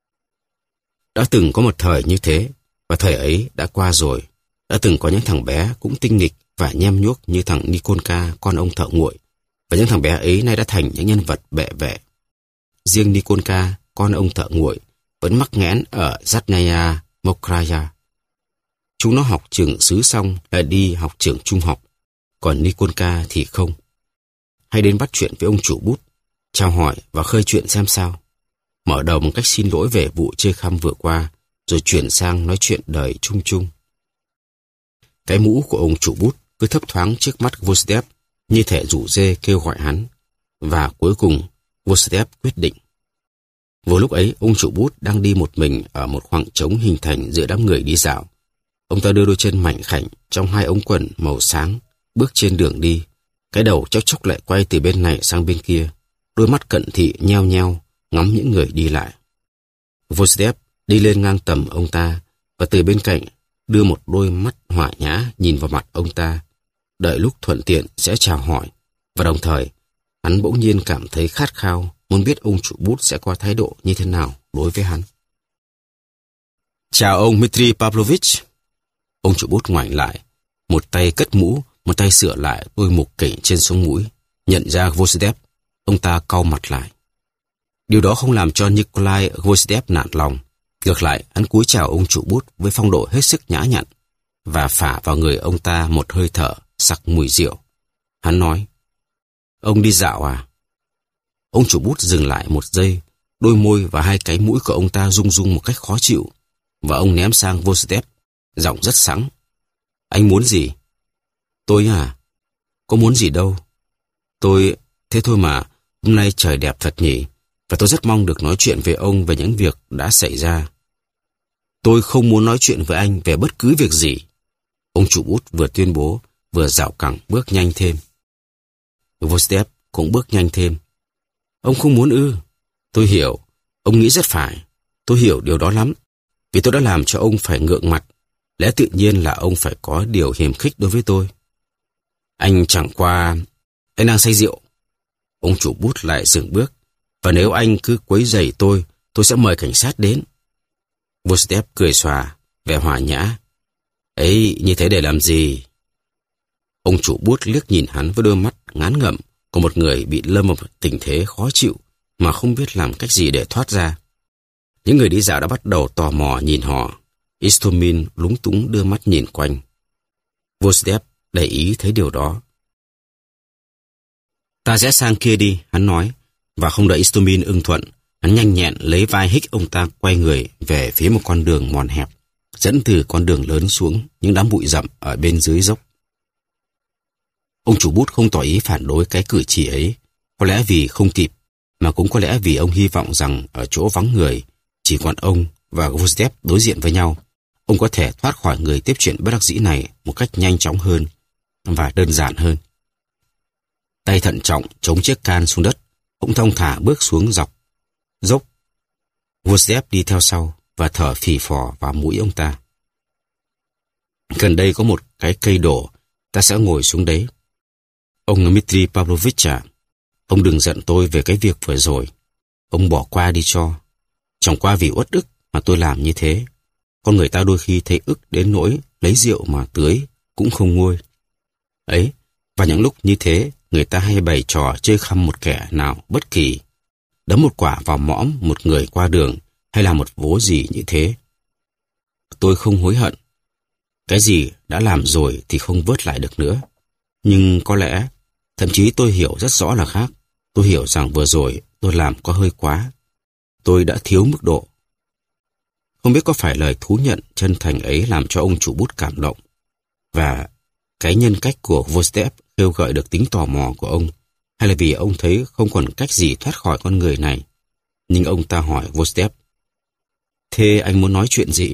Đã từng có một thời như thế, và thời ấy đã qua rồi. Đã từng có những thằng bé cũng tinh nghịch và nhem nhuốc như thằng Nikonka, con ông thợ nguội, và những thằng bé ấy nay đã thành những nhân vật bệ vệ. Riêng Nikolka, con ông thợ nguội, vẫn mắc nghẽn ở Zatnaya Mokraya. Chúng nó học trường xứ xong lại đi học trường trung học, còn Nikolka thì không. Hay đến bắt chuyện với ông chủ bút, chào hỏi và khơi chuyện xem sao. Mở đầu một cách xin lỗi về vụ chơi khăm vừa qua, rồi chuyển sang nói chuyện đời chung chung. Cái mũ của ông chủ bút cứ thấp thoáng trước mắt Vostep, như thể rủ dê kêu gọi hắn. Và cuối cùng, Vostep quyết định. Vào lúc ấy, ông chủ bút đang đi một mình ở một khoảng trống hình thành giữa đám người đi dạo. Ông ta đưa đôi chân mảnh khảnh trong hai ống quần màu sáng, bước trên đường đi. Cái đầu chốc chốc lại quay từ bên này sang bên kia. Đôi mắt cận thị nheo nheo, ngắm những người đi lại. Vostep đi lên ngang tầm ông ta, và từ bên cạnh đưa một đôi mắt hỏa nhã nhìn vào mặt ông ta. Đợi lúc thuận tiện sẽ chào hỏi, và đồng thời hắn bỗng nhiên cảm thấy khát khao muốn biết ông chủ bút sẽ có thái độ như thế nào đối với hắn. Chào ông Dmitry Pavlovich. Ông chủ bút ngoảnh lại, một tay cất mũ, một tay sửa lại đôi mục kỉnh trên sống mũi. Nhận ra Vostep, ông ta cau mặt lại. Điều đó không làm cho Nikolai Vostep nản lòng. Ngược lại, hắn cúi chào ông chủ bút với phong độ hết sức nhã nhặn và phả vào người ông ta một hơi thở sặc mùi rượu. Hắn nói, ông đi dạo à? Ông chủ bút dừng lại một giây, đôi môi và hai cái mũi của ông ta rung rung một cách khó chịu, và ông ném sang Vostep, giọng rất sẵn. Anh muốn gì? Tôi à? Có muốn gì đâu. Tôi... Thế thôi mà, hôm nay trời đẹp thật nhỉ, và tôi rất mong được nói chuyện với ông về những việc đã xảy ra. Tôi không muốn nói chuyện với anh về bất cứ việc gì. Ông chủ bút vừa tuyên bố, vừa dạo cẳng bước nhanh thêm. Vostep cũng bước nhanh thêm. Ông không muốn ư? Tôi hiểu, ông nghĩ rất phải. Tôi hiểu điều đó lắm, vì tôi đã làm cho ông phải ngượng mặt. Lẽ tự nhiên là ông phải có điều hiềm khích đối với tôi. Anh chẳng qua... Anh đang say rượu. Ông chủ bút lại dừng bước. Và nếu anh cứ quấy rầy tôi, tôi sẽ mời cảnh sát đến. Vostep cười xòa, vẻ hòa nhã. Ấy, như thế để làm gì? Ông chủ bút liếc nhìn hắn với đôi mắt ngán ngẩm của một người bị lâm vào một tình thế khó chịu mà không biết làm cách gì để thoát ra. Những người đi dạo đã bắt đầu tò mò nhìn họ. Istomin lúng túng đưa mắt nhìn quanh. Vostep để ý thấy điều đó. Ta sẽ sang kia đi, hắn nói, và không đợi Istomin ưng thuận, hắn nhanh nhẹn lấy vai hích ông ta quay người về phía một con đường mòn hẹp, dẫn từ con đường lớn xuống những đám bụi rậm ở bên dưới dốc. Ông chủ bút không tỏ ý phản đối cái cử chỉ ấy, có lẽ vì không kịp, mà cũng có lẽ vì ông hy vọng rằng ở chỗ vắng người, chỉ còn ông và Vostep đối diện với nhau, ông có thể thoát khỏi người tiếp chuyện bất đắc dĩ này một cách nhanh chóng hơn và đơn giản hơn. Tay thận trọng chống chiếc can xuống đất, ông thong thả bước xuống dọc dốc. Vostep đi theo sau và thở phì phò vào mũi ông ta. Gần đây có một cái cây đổ, ta sẽ ngồi xuống đấy. Ông Dmitry Pavlovich à, ông đừng giận tôi về cái việc vừa rồi. Ông bỏ qua đi cho. Chẳng qua vì uất ức mà tôi làm như thế. Con người ta đôi khi thấy ức đến nỗi lấy rượu mà tưới cũng không nguôi. Ấy, và những lúc như thế, người ta hay bày trò chơi khăm một kẻ nào bất kỳ, đấm một quả vào mõm một người qua đường hay là một vố gì như thế. Tôi không hối hận. Cái gì đã làm rồi thì không vớt lại được nữa. Nhưng có lẽ, thậm chí tôi hiểu rất rõ là khác. Tôi hiểu rằng vừa rồi tôi làm có hơi quá. Tôi đã thiếu mức độ. Không biết có phải lời thú nhận chân thành ấy làm cho ông chủ bút cảm động, và cái nhân cách của Vostep kêu gợi được tính tò mò của ông, hay là vì ông thấy không còn cách gì thoát khỏi con người này. Nhưng ông ta hỏi Vostep, thế anh muốn nói chuyện gì?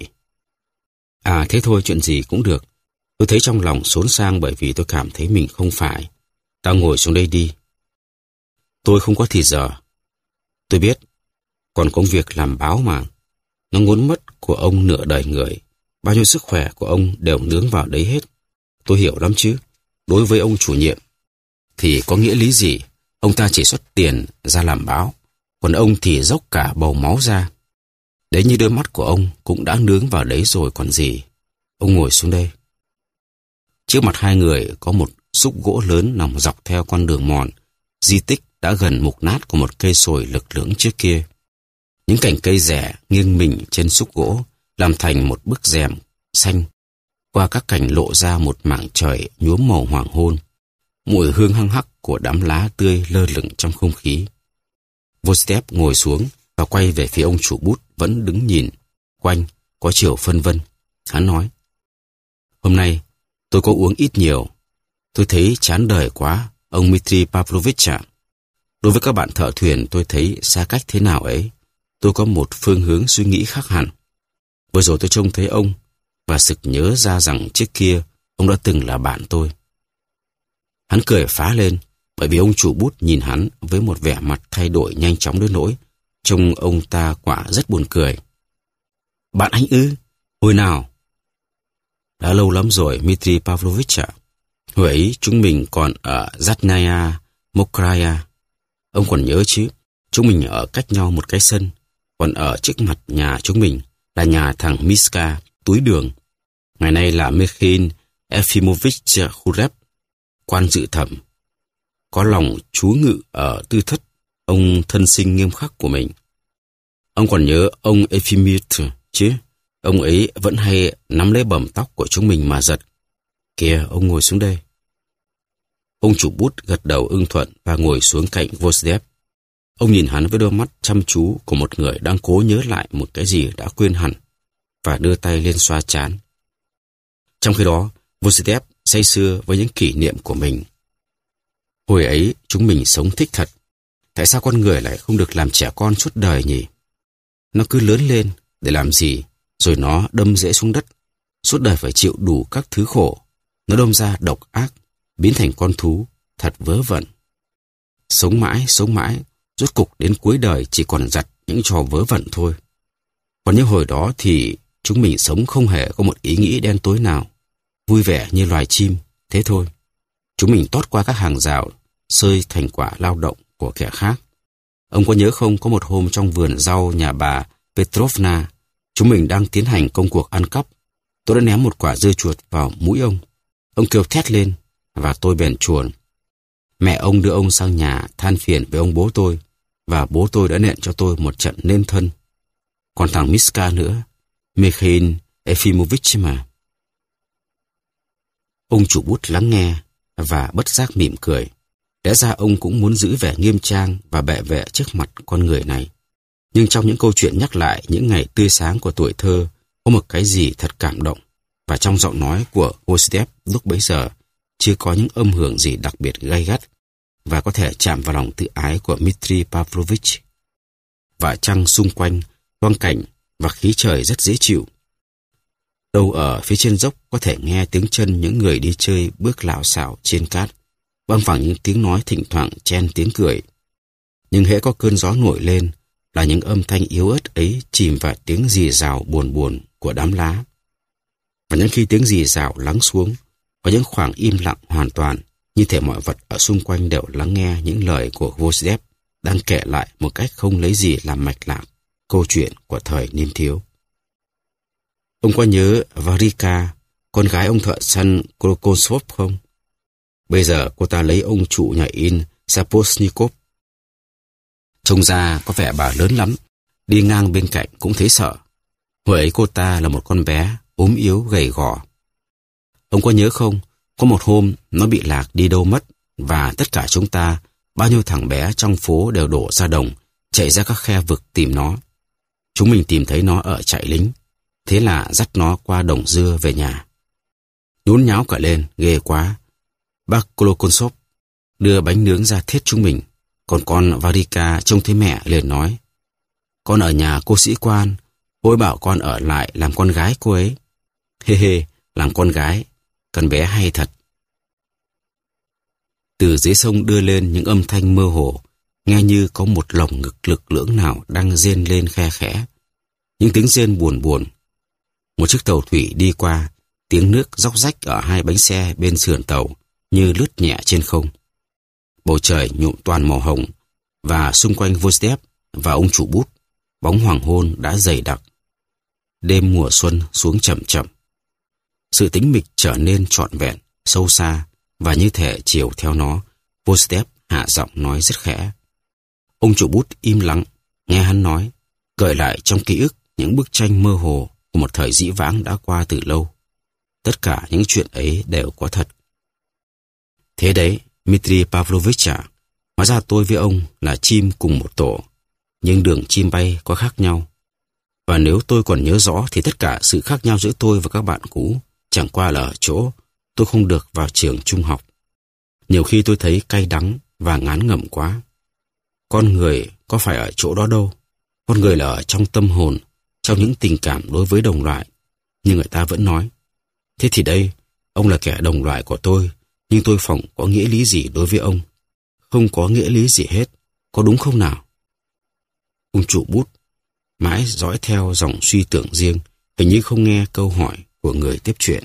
À thế thôi, chuyện gì cũng được. Tôi thấy trong lòng xốn sang bởi vì tôi cảm thấy mình không phải. Tao ngồi xuống đây đi. Tôi không có thì giờ. Tôi biết, còn công việc làm báo mà. Nó ngốn mất của ông nửa đời người. Bao nhiêu sức khỏe của ông đều nướng vào đấy hết. Tôi hiểu lắm chứ. Đối với ông chủ nhiệm thì có nghĩa lý gì? Ông ta chỉ xuất tiền ra làm báo, còn ông thì dốc cả bầu máu ra. Đấy, như đôi mắt của ông cũng đã nướng vào đấy rồi còn gì. Ông ngồi xuống đây. Trước mặt hai người có một xúc gỗ lớn nằm dọc theo con đường mòn, di tích đã gần mục nát của một cây sồi lực lưỡng trước kia. Những cành cây rẻ nghiêng mình trên xúc gỗ làm thành một bức rèm xanh. Qua các cành lộ ra một mảng trời nhuốm màu hoàng hôn. Mùi hương hăng hắc của đám lá tươi lơ lửng trong không khí. Vostep ngồi xuống và quay về phía ông chủ bút vẫn đứng nhìn quanh, có chiều phân vân. Hắn nói: "Hôm nay tôi có uống ít nhiều. Tôi thấy chán đời quá, ông Dmitry Pavlovich ạ. Đối với các bạn thợ thuyền tôi thấy xa cách thế nào ấy, tôi có một phương hướng suy nghĩ khác hẳn. Vừa rồi tôi trông thấy ông và sực nhớ ra rằng trước kia ông đã từng là bạn tôi." Hắn cười phá lên, bởi vì ông chủ bút nhìn hắn với một vẻ mặt thay đổi nhanh chóng đến nỗi trông ông ta quả rất buồn cười. "Bạn anh ư? Hồi nào?" "Đã lâu lắm rồi, Dmitry Pavlovich ạ. Hồi ấy chúng mình còn ở Zatnaya Mokraya. Ông còn nhớ chứ? Chúng mình ở cách nhau một cái sân. Còn ở trước mặt nhà chúng mình là nhà thằng Miska, túi đường. Ngày nay là Mikhail Efimovich Khurev, quan dự thẩm. Có lòng chú ngự ở tư thất, ông thân sinh nghiêm khắc của mình. Ông còn nhớ ông Efimir chứ? Ông ấy vẫn hay nắm lấy bầm tóc của chúng mình mà giật. Kìa, ông ngồi xuống đây." Ông chủ bút gật đầu ưng thuận và ngồi xuống cạnh Vostep. Ông nhìn hắn với đôi mắt chăm chú của một người đang cố nhớ lại một cái gì đã quên hẳn và đưa tay lên xoa trán. Trong khi đó, Vostep say sưa với những kỷ niệm của mình. Hồi ấy chúng mình sống thích thật. Tại sao con người lại không được làm trẻ con suốt đời nhỉ? Nó cứ lớn lên để làm gì, rồi nó đâm rễ xuống đất. Suốt đời phải chịu đủ các thứ khổ. Nó đâm ra độc ác, biến thành con thú, thật vớ vẩn. Sống mãi, sống mãi, rốt cục đến cuối đời chỉ còn giặt những trò vớ vẩn thôi. Còn những hồi đó thì chúng mình sống không hề có một ý nghĩ đen tối nào. Vui vẻ như loài chim, thế thôi. Chúng mình tót qua các hàng rào, xơi thành quả lao động của kẻ khác. Ông có nhớ không, có một hôm trong vườn rau nhà bà Petrovna, chúng mình đang tiến hành công cuộc ăn cắp. Tôi đã ném một quả dưa chuột vào mũi ông. Ông kêu thét lên, và tôi bèn chuồn. Mẹ ông đưa ông sang nhà than phiền với ông bố tôi, và bố tôi đã nện cho tôi một trận nên thân. Còn thằng Miska nữa, Mikhail Efimovich mà. Ông chủ bút lắng nghe và bất giác mỉm cười. Lẽ ra ông cũng muốn giữ vẻ nghiêm trang và bệ vệ trước mặt con người này. Nhưng trong những câu chuyện nhắc lại những ngày tươi sáng của tuổi thơ, có một cái gì thật cảm động. Và trong giọng nói của Vostep lúc bấy giờ chưa có những âm hưởng gì đặc biệt gay gắt và có thể chạm vào lòng tự ái của Dmitry Pavlovich. Và trăng xung quanh, quang cảnh và khí trời rất dễ chịu. Đâu ở phía trên dốc có thể nghe tiếng chân những người đi chơi bước lảo xảo trên cát, vang vẳng những tiếng nói thỉnh thoảng chen tiếng cười. Nhưng hễ có cơn gió nổi lên là những âm thanh yếu ớt ấy chìm vào tiếng rì rào buồn buồn của đám lá. Và những khi tiếng rì rào lắng xuống, có những khoảng im lặng hoàn toàn, như thể mọi vật ở xung quanh đều lắng nghe những lời của Vostep đang kể lại một cách không lấy gì làm mạch lạc câu chuyện của thời niên thiếu. Ông có nhớ Varika, con gái ông thợ săn Krokosov không? Bây giờ cô ta lấy ông chủ nhà in Saposnikov. Trông ra có vẻ bà lớn lắm, đi ngang bên cạnh cũng thấy sợ. Hồi ấy cô ta là một con bé ốm yếu gầy gò. Ông có nhớ không, có một hôm nó bị lạc đi đâu mất, và tất cả chúng ta, bao nhiêu thằng bé trong phố đều đổ ra đồng, chạy ra các khe vực tìm nó. Chúng mình tìm thấy nó ở trại lính, thế là dắt nó qua đồng dưa về nhà. Nhốn nháo cả lên, ghê quá. Bác Kolokonsov đưa bánh nướng ra thết chúng mình, còn con Varika trông thấy mẹ liền nói: "Con ở nhà cô sĩ quan, cô ấy bảo con ở lại làm con gái cô ấy." Hê hê, làm con gái, con bé hay thật. Từ dưới sông đưa lên những âm thanh mơ hồ, nghe như có một lồng ngực lực lưỡng nào đang rên lên khe khẽ. Những tiếng rên buồn buồn. Một chiếc tàu thủy đi qua, tiếng nước róc rách ở hai bánh xe bên sườn tàu như lướt nhẹ trên không. Bầu trời nhuộm toàn màu hồng, và xung quanh Vostep và ông chủ bút, bóng hoàng hôn đã dày đặc. Đêm mùa xuân xuống chậm chậm. Sự tĩnh mịch trở nên trọn vẹn, sâu xa, và như thể chiều theo nó, Vostep hạ giọng nói rất khẽ. Ông chủ bút im lặng, nghe hắn nói, gợi lại trong ký ức những bức tranh mơ hồ của một thời dĩ vãng đã qua từ lâu. Tất cả những chuyện ấy đều có thật. Thế đấy, Dmitry Pavlovich ạ, hóa ra tôi với ông là chim cùng một tổ, nhưng đường chim bay có khác nhau. Và nếu tôi còn nhớ rõ thì tất cả sự khác nhau giữa tôi và các bạn cũ chẳng qua là ở chỗ tôi không được vào trường trung học. Nhiều khi tôi thấy cay đắng và ngán ngẩm quá. Con người có phải ở chỗ đó đâu. Con người là ở trong tâm hồn, trong những tình cảm đối với đồng loại. Nhưng người ta vẫn nói, thế thì đây, ông là kẻ đồng loại của tôi, nhưng tôi phỏng có nghĩa lý gì đối với ông? Không có nghĩa lý gì hết, có đúng không nào? Ông chủ bút mãi dõi theo dòng suy tưởng riêng, hình như không nghe câu hỏi của người tiếp chuyện.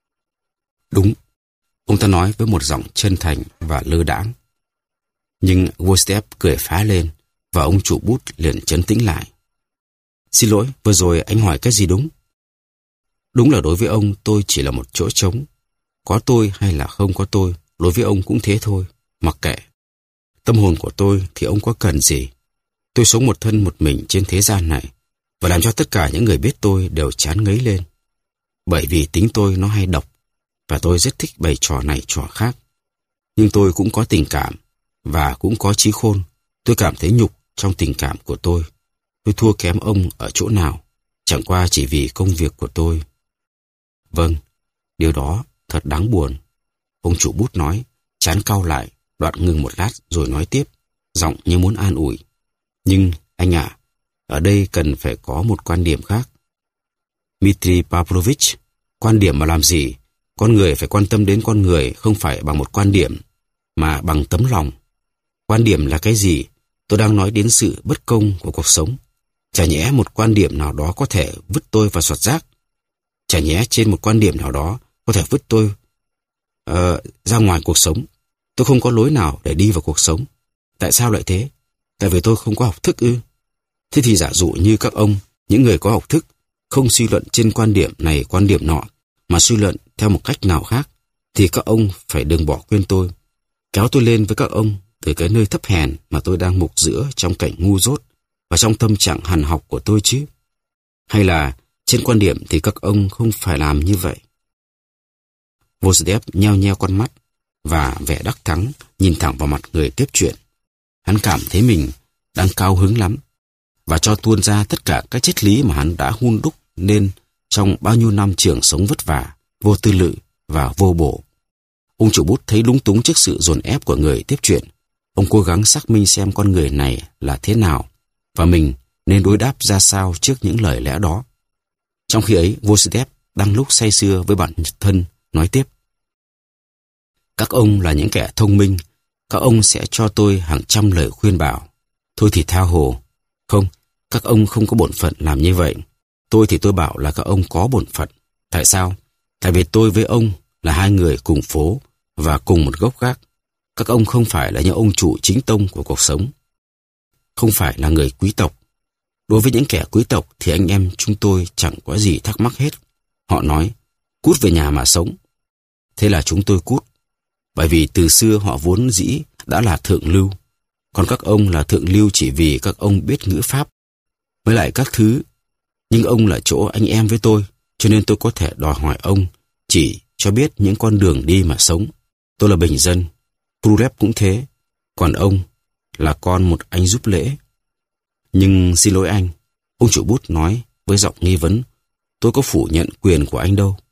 Đúng, ông ta nói với một giọng chân thành và lơ đãng. Nhưng Gustav cười phá lên, và ông chủ bút liền trấn tĩnh lại. Xin lỗi, vừa rồi anh hỏi cái gì đúng? Đúng là đối với ông tôi chỉ là một chỗ trống. Có tôi hay là không có tôi, đối với ông cũng thế thôi, mặc kệ. Tâm hồn của tôi thì ông có cần gì? Tôi sống một thân một mình trên thế gian này, và làm cho tất cả những người biết tôi đều chán ngấy lên. Bởi vì tính tôi nó hay độc, và tôi rất thích bày trò này trò khác. Nhưng tôi cũng có tình cảm, và cũng có trí khôn. Tôi cảm thấy nhục trong tình cảm của tôi. Tôi thua kém ông ở chỗ nào, chẳng qua chỉ vì công việc của tôi. Vâng, điều đó thật đáng buồn. Ông chủ bút nói, trán cau lại, đoạn ngừng một lát rồi nói tiếp, giọng như muốn an ủi. Nhưng, anh ạ, à, ở đây cần phải có một quan điểm khác. Dmitry Pavlovich, quan điểm mà làm gì? Con người phải quan tâm đến con người không phải bằng một quan điểm, mà bằng tấm lòng. Quan điểm là cái gì? Tôi đang nói đến sự bất công của cuộc sống. Chả nhẽ một quan điểm nào đó có thể vứt tôi vào giọt rác? Chả nhẽ trên một quan điểm nào đó có thể vứt tôi uh, ra ngoài cuộc sống? Tôi không có lối nào để đi vào cuộc sống. Tại sao lại thế? Tại vì tôi không có học thức ư? Thế thì giả dụ như các ông, những người có học thức, không suy luận trên quan điểm này quan điểm nọ, mà suy luận theo một cách nào khác, thì các ông phải đừng bỏ quên tôi. Kéo tôi lên với các ông từ cái nơi thấp hèn mà tôi đang mục giữa trong cảnh ngu dốt và trong tâm trạng hằn học của tôi chứ. Hay là trên quan điểm thì các ông không phải làm như vậy? Vosdev nheo nheo con mắt và vẻ đắc thắng nhìn thẳng vào mặt người tiếp chuyện. Hắn cảm thấy mình đang cao hứng lắm và cho tuôn ra tất cả các triết lý mà hắn đã hun đúc nên trong bao nhiêu năm trường sống vất vả, vô tư lự và vô bổ. Ông chủ bút thấy lúng túng trước sự dồn ép của người tiếp chuyện. Ông cố gắng xác minh xem con người này là thế nào và mình nên đối đáp ra sao trước những lời lẽ đó. Trong khi ấy, Vosdev đang lúc say sưa với bản thân nói tiếp. Các ông là những kẻ thông minh, các ông sẽ cho tôi hàng trăm lời khuyên bảo. Thôi thì tha hồ. Không, các ông không có bổn phận làm như vậy. Tôi thì tôi bảo là các ông có bổn phận. Tại sao? Tại vì tôi với ông là hai người cùng phố và cùng một gốc gác. Các ông không phải là những ông chủ chính tông của cuộc sống. Không phải là người quý tộc. Đối với những kẻ quý tộc thì anh em chúng tôi chẳng có gì thắc mắc hết. Họ nói, cút về nhà mà sống. Thế là chúng tôi cút. Bởi vì từ xưa họ vốn dĩ đã là thượng lưu. Còn các ông là thượng lưu chỉ vì các ông biết ngữ pháp. Với lại các thứ. Nhưng ông là chỗ anh em với tôi, cho nên tôi có thể đòi hỏi ông chỉ cho biết những con đường đi mà sống. Tôi là bình dân. Prulev cũng thế. Còn ông là con một anh giúp lễ. Nhưng xin lỗi anh, ông chủ bút nói với giọng nghi vấn, tôi có phủ nhận quyền của anh đâu.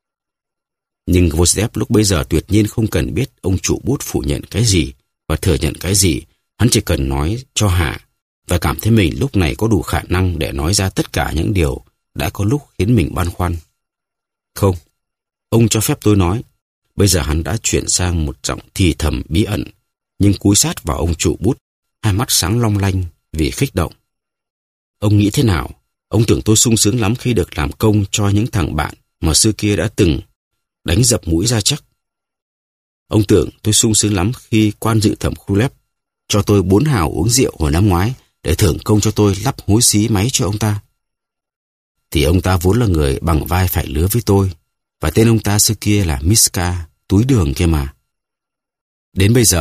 Nhưng Vosdev lúc bấy giờ tuyệt nhiên không cần biết ông chủ bút phủ nhận cái gì và thừa nhận cái gì. Hắn chỉ cần nói cho hả và cảm thấy mình lúc này có đủ khả năng để nói ra tất cả những điều đã có lúc khiến mình băn khoăn. Không, ông cho phép tôi nói. Bây giờ hắn đã chuyển sang một giọng thì thầm bí ẩn, nhưng cúi sát vào ông chủ bút, hai mắt sáng long lanh vì kích động. Ông nghĩ thế nào? Ông tưởng tôi sung sướng lắm khi được làm công cho những thằng bạn mà xưa kia đã từng đánh dập mũi ra chắc. Ông tưởng tôi sung sướng lắm khi quan dự thẩm Khulev cho tôi bốn hào uống rượu hồi năm ngoái để thưởng công cho tôi lắp hối xí máy cho ông ta. Thì ông ta vốn là người bằng vai phải lứa với tôi, và tên ông ta xưa kia là Miska, túi đường kia mà. Đến bây giờ,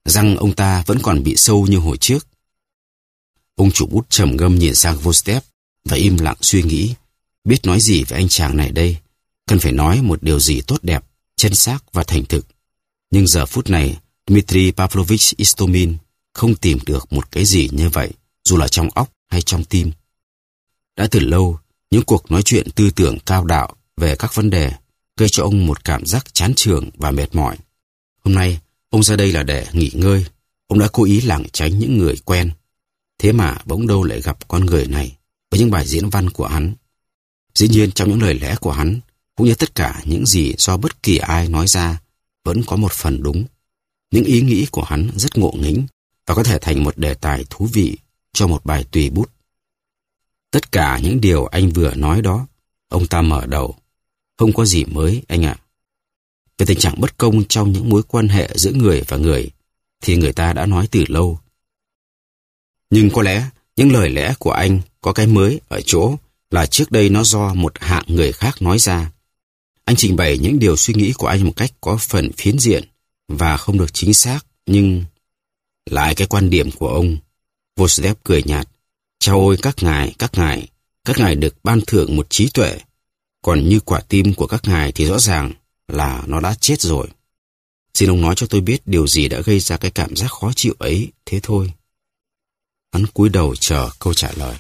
răng ông ta vẫn còn bị sâu như hồi trước. Ông chủ bút trầm ngâm nhìn sang Vostep và im lặng suy nghĩ, biết nói gì với anh chàng này đây. Cần phải nói một điều gì tốt đẹp, chân xác và thành thực. Nhưng giờ phút này, Dmitry Pavlovich Istomin không tìm được một cái gì như vậy, dù là trong óc hay trong tim. Đã từ lâu, những cuộc nói chuyện tư tưởng cao đạo về các vấn đề gây cho ông một cảm giác chán chường và mệt mỏi. Hôm nay, ông ra đây là để nghỉ ngơi. Ông đã cố ý lảng tránh những người quen. Thế mà bỗng đâu lại gặp con người này với những bài diễn văn của hắn. Dĩ nhiên trong những lời lẽ của hắn, cũng như tất cả những gì do bất kỳ ai nói ra, vẫn có một phần đúng. Những ý nghĩ của hắn rất ngộ nghĩnh và có thể thành một đề tài thú vị cho một bài tùy bút. Tất cả những điều anh vừa nói đó, ông ta mở đầu. Không có gì mới anh ạ. Về tình trạng bất công trong những mối quan hệ giữa người và người, thì người ta đã nói từ lâu. Nhưng có lẽ những lời lẽ của anh có cái mới ở chỗ là trước đây nó do một hạng người khác nói ra. Anh trình bày những điều suy nghĩ của anh một cách có phần phiến diện và không được chính xác, nhưng lại cái quan điểm của ông. Vostep cười nhạt. Chao ôi các ngài, các ngài, các ngài được ban thưởng một trí tuệ. Còn như quả tim của các ngài thì rõ ràng là nó đã chết rồi. Xin ông nói cho tôi biết điều gì đã gây ra cái cảm giác khó chịu ấy, thế thôi. Hắn cúi đầu chờ câu trả lời.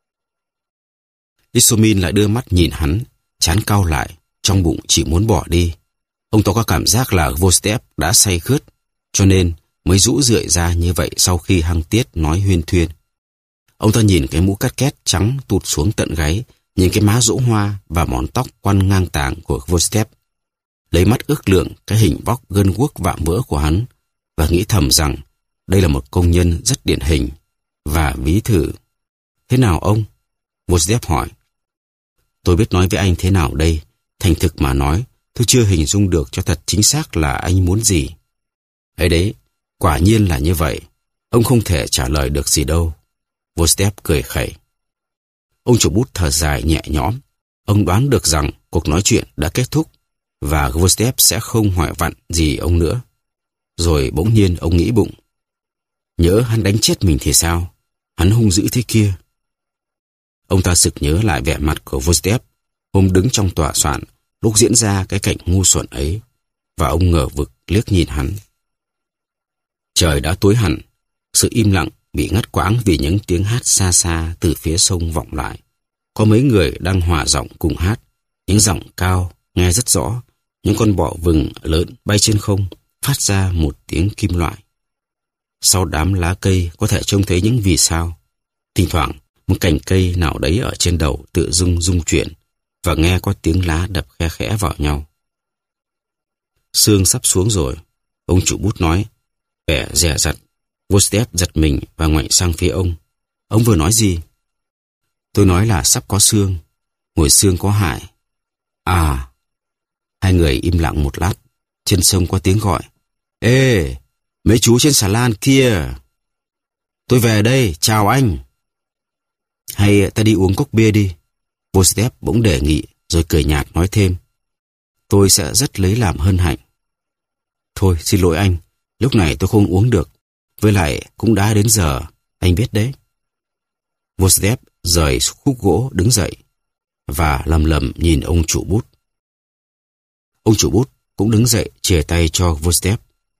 Istomin lại đưa mắt nhìn hắn, trán cau lại, trong bụng chỉ muốn bỏ đi. Ông ta có cảm giác là Vostep đã say khướt, cho nên mới rũ rượi ra như vậy sau khi Hăng Tiết nói huyên thuyên. Ông ta nhìn cái mũ cắt két trắng tụt xuống tận gáy, nhìn cái má rũ hoa và món tóc quăn ngang tàng của Vostep, lấy mắt ước lượng cái hình vóc gân guốc vạm vỡ của hắn và nghĩ thầm rằng đây là một công nhân rất điển hình. Và ví thử. Thế nào ông? Vostep hỏi. Tôi biết nói với anh thế nào đây? Thành thực mà nói, tôi chưa hình dung được cho thật chính xác là anh muốn gì. Ấy đấy, quả nhiên là như vậy. Ông không thể trả lời được gì đâu. Vostep cười khẩy. Ông chủ bút thở dài nhẹ nhõm. Ông đoán được rằng cuộc nói chuyện đã kết thúc và Vostep sẽ không hỏi vặn gì ông nữa. Rồi bỗng nhiên ông nghĩ bụng. Nhỡ hắn đánh chết mình thì sao? Hắn hung dữ thế kia. Ông ta sực nhớ lại vẻ mặt của Vostep hôm đứng trong tòa soạn lúc diễn ra cái cảnh ngu xuẩn ấy, và ông ngờ vực liếc nhìn hắn. Trời đã tối hẳn, sự im lặng bị ngắt quãng vì những tiếng hát xa xa từ phía sông vọng lại. Có mấy người đang hòa giọng cùng hát, những giọng cao, nghe rất rõ, những con bọ vừng lớn bay trên không, phát ra một tiếng kim loại. Sau đám lá cây có thể trông thấy những vì sao. Thỉnh thoảng, một cành cây nào đấy ở trên đầu tự dưng rung chuyển và nghe có tiếng lá đập khe khẽ vào nhau. Sương sắp xuống rồi, ông chủ bút nói, vẻ dè dặt. Vostep giật mình và ngoảnh sang phía ông. Ông vừa nói gì? Tôi nói là sắp có sương, mùi sương có hại. À, hai người im lặng một lát. Trên sông có tiếng gọi. Ê, mấy chú trên xà lan kia. Tôi về đây, chào anh. Hay ta đi uống cốc bia đi. Vostep bỗng đề nghị, rồi cười nhạt nói thêm. Tôi sẽ rất lấy làm hân hạnh. Thôi, xin lỗi anh, lúc này tôi không uống được. Với lại cũng đã đến giờ, anh biết đấy. Vostep rời khúc gỗ đứng dậy và lầm lầm nhìn ông chủ bút. Ông chủ bút cũng đứng dậy chìa tay cho Vostep.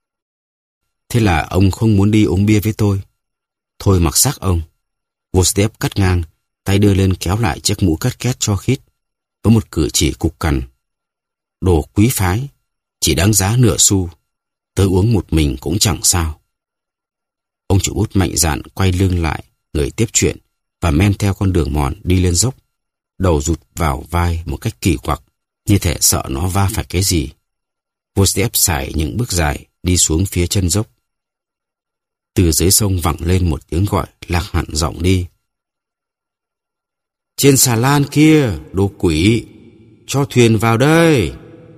Thế là ông không muốn đi uống bia với tôi? Thôi mặc xác ông. Vostep cắt ngang, tay đưa lên kéo lại chiếc mũ cắt két cho khít, với một cử chỉ cục cằn. Đồ quý phái, chỉ đáng giá nửa xu. Tớ uống một mình cũng chẳng sao. Ông chủ bút mạnh dạn quay lưng lại, người tiếp chuyện, và men theo con đường mòn đi lên dốc. Đầu rụt vào vai một cách kỳ quặc, như thể sợ nó va phải cái gì. Vostep sải những bước dài đi xuống phía chân dốc. Từ dưới sông vẳng lên một tiếng gọi lạc hẳn giọng đi. Trên xà lan kia, đồ quỷ, cho thuyền vào đây.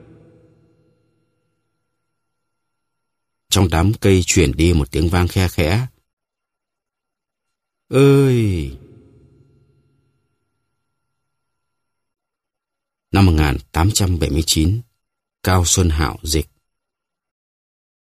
Trong đám cây chuyển đi một tiếng vang khe khẽ. Ơi! Năm một nghìn tám trăm bảy mươi chín, Cao Xuân Hạo dịch.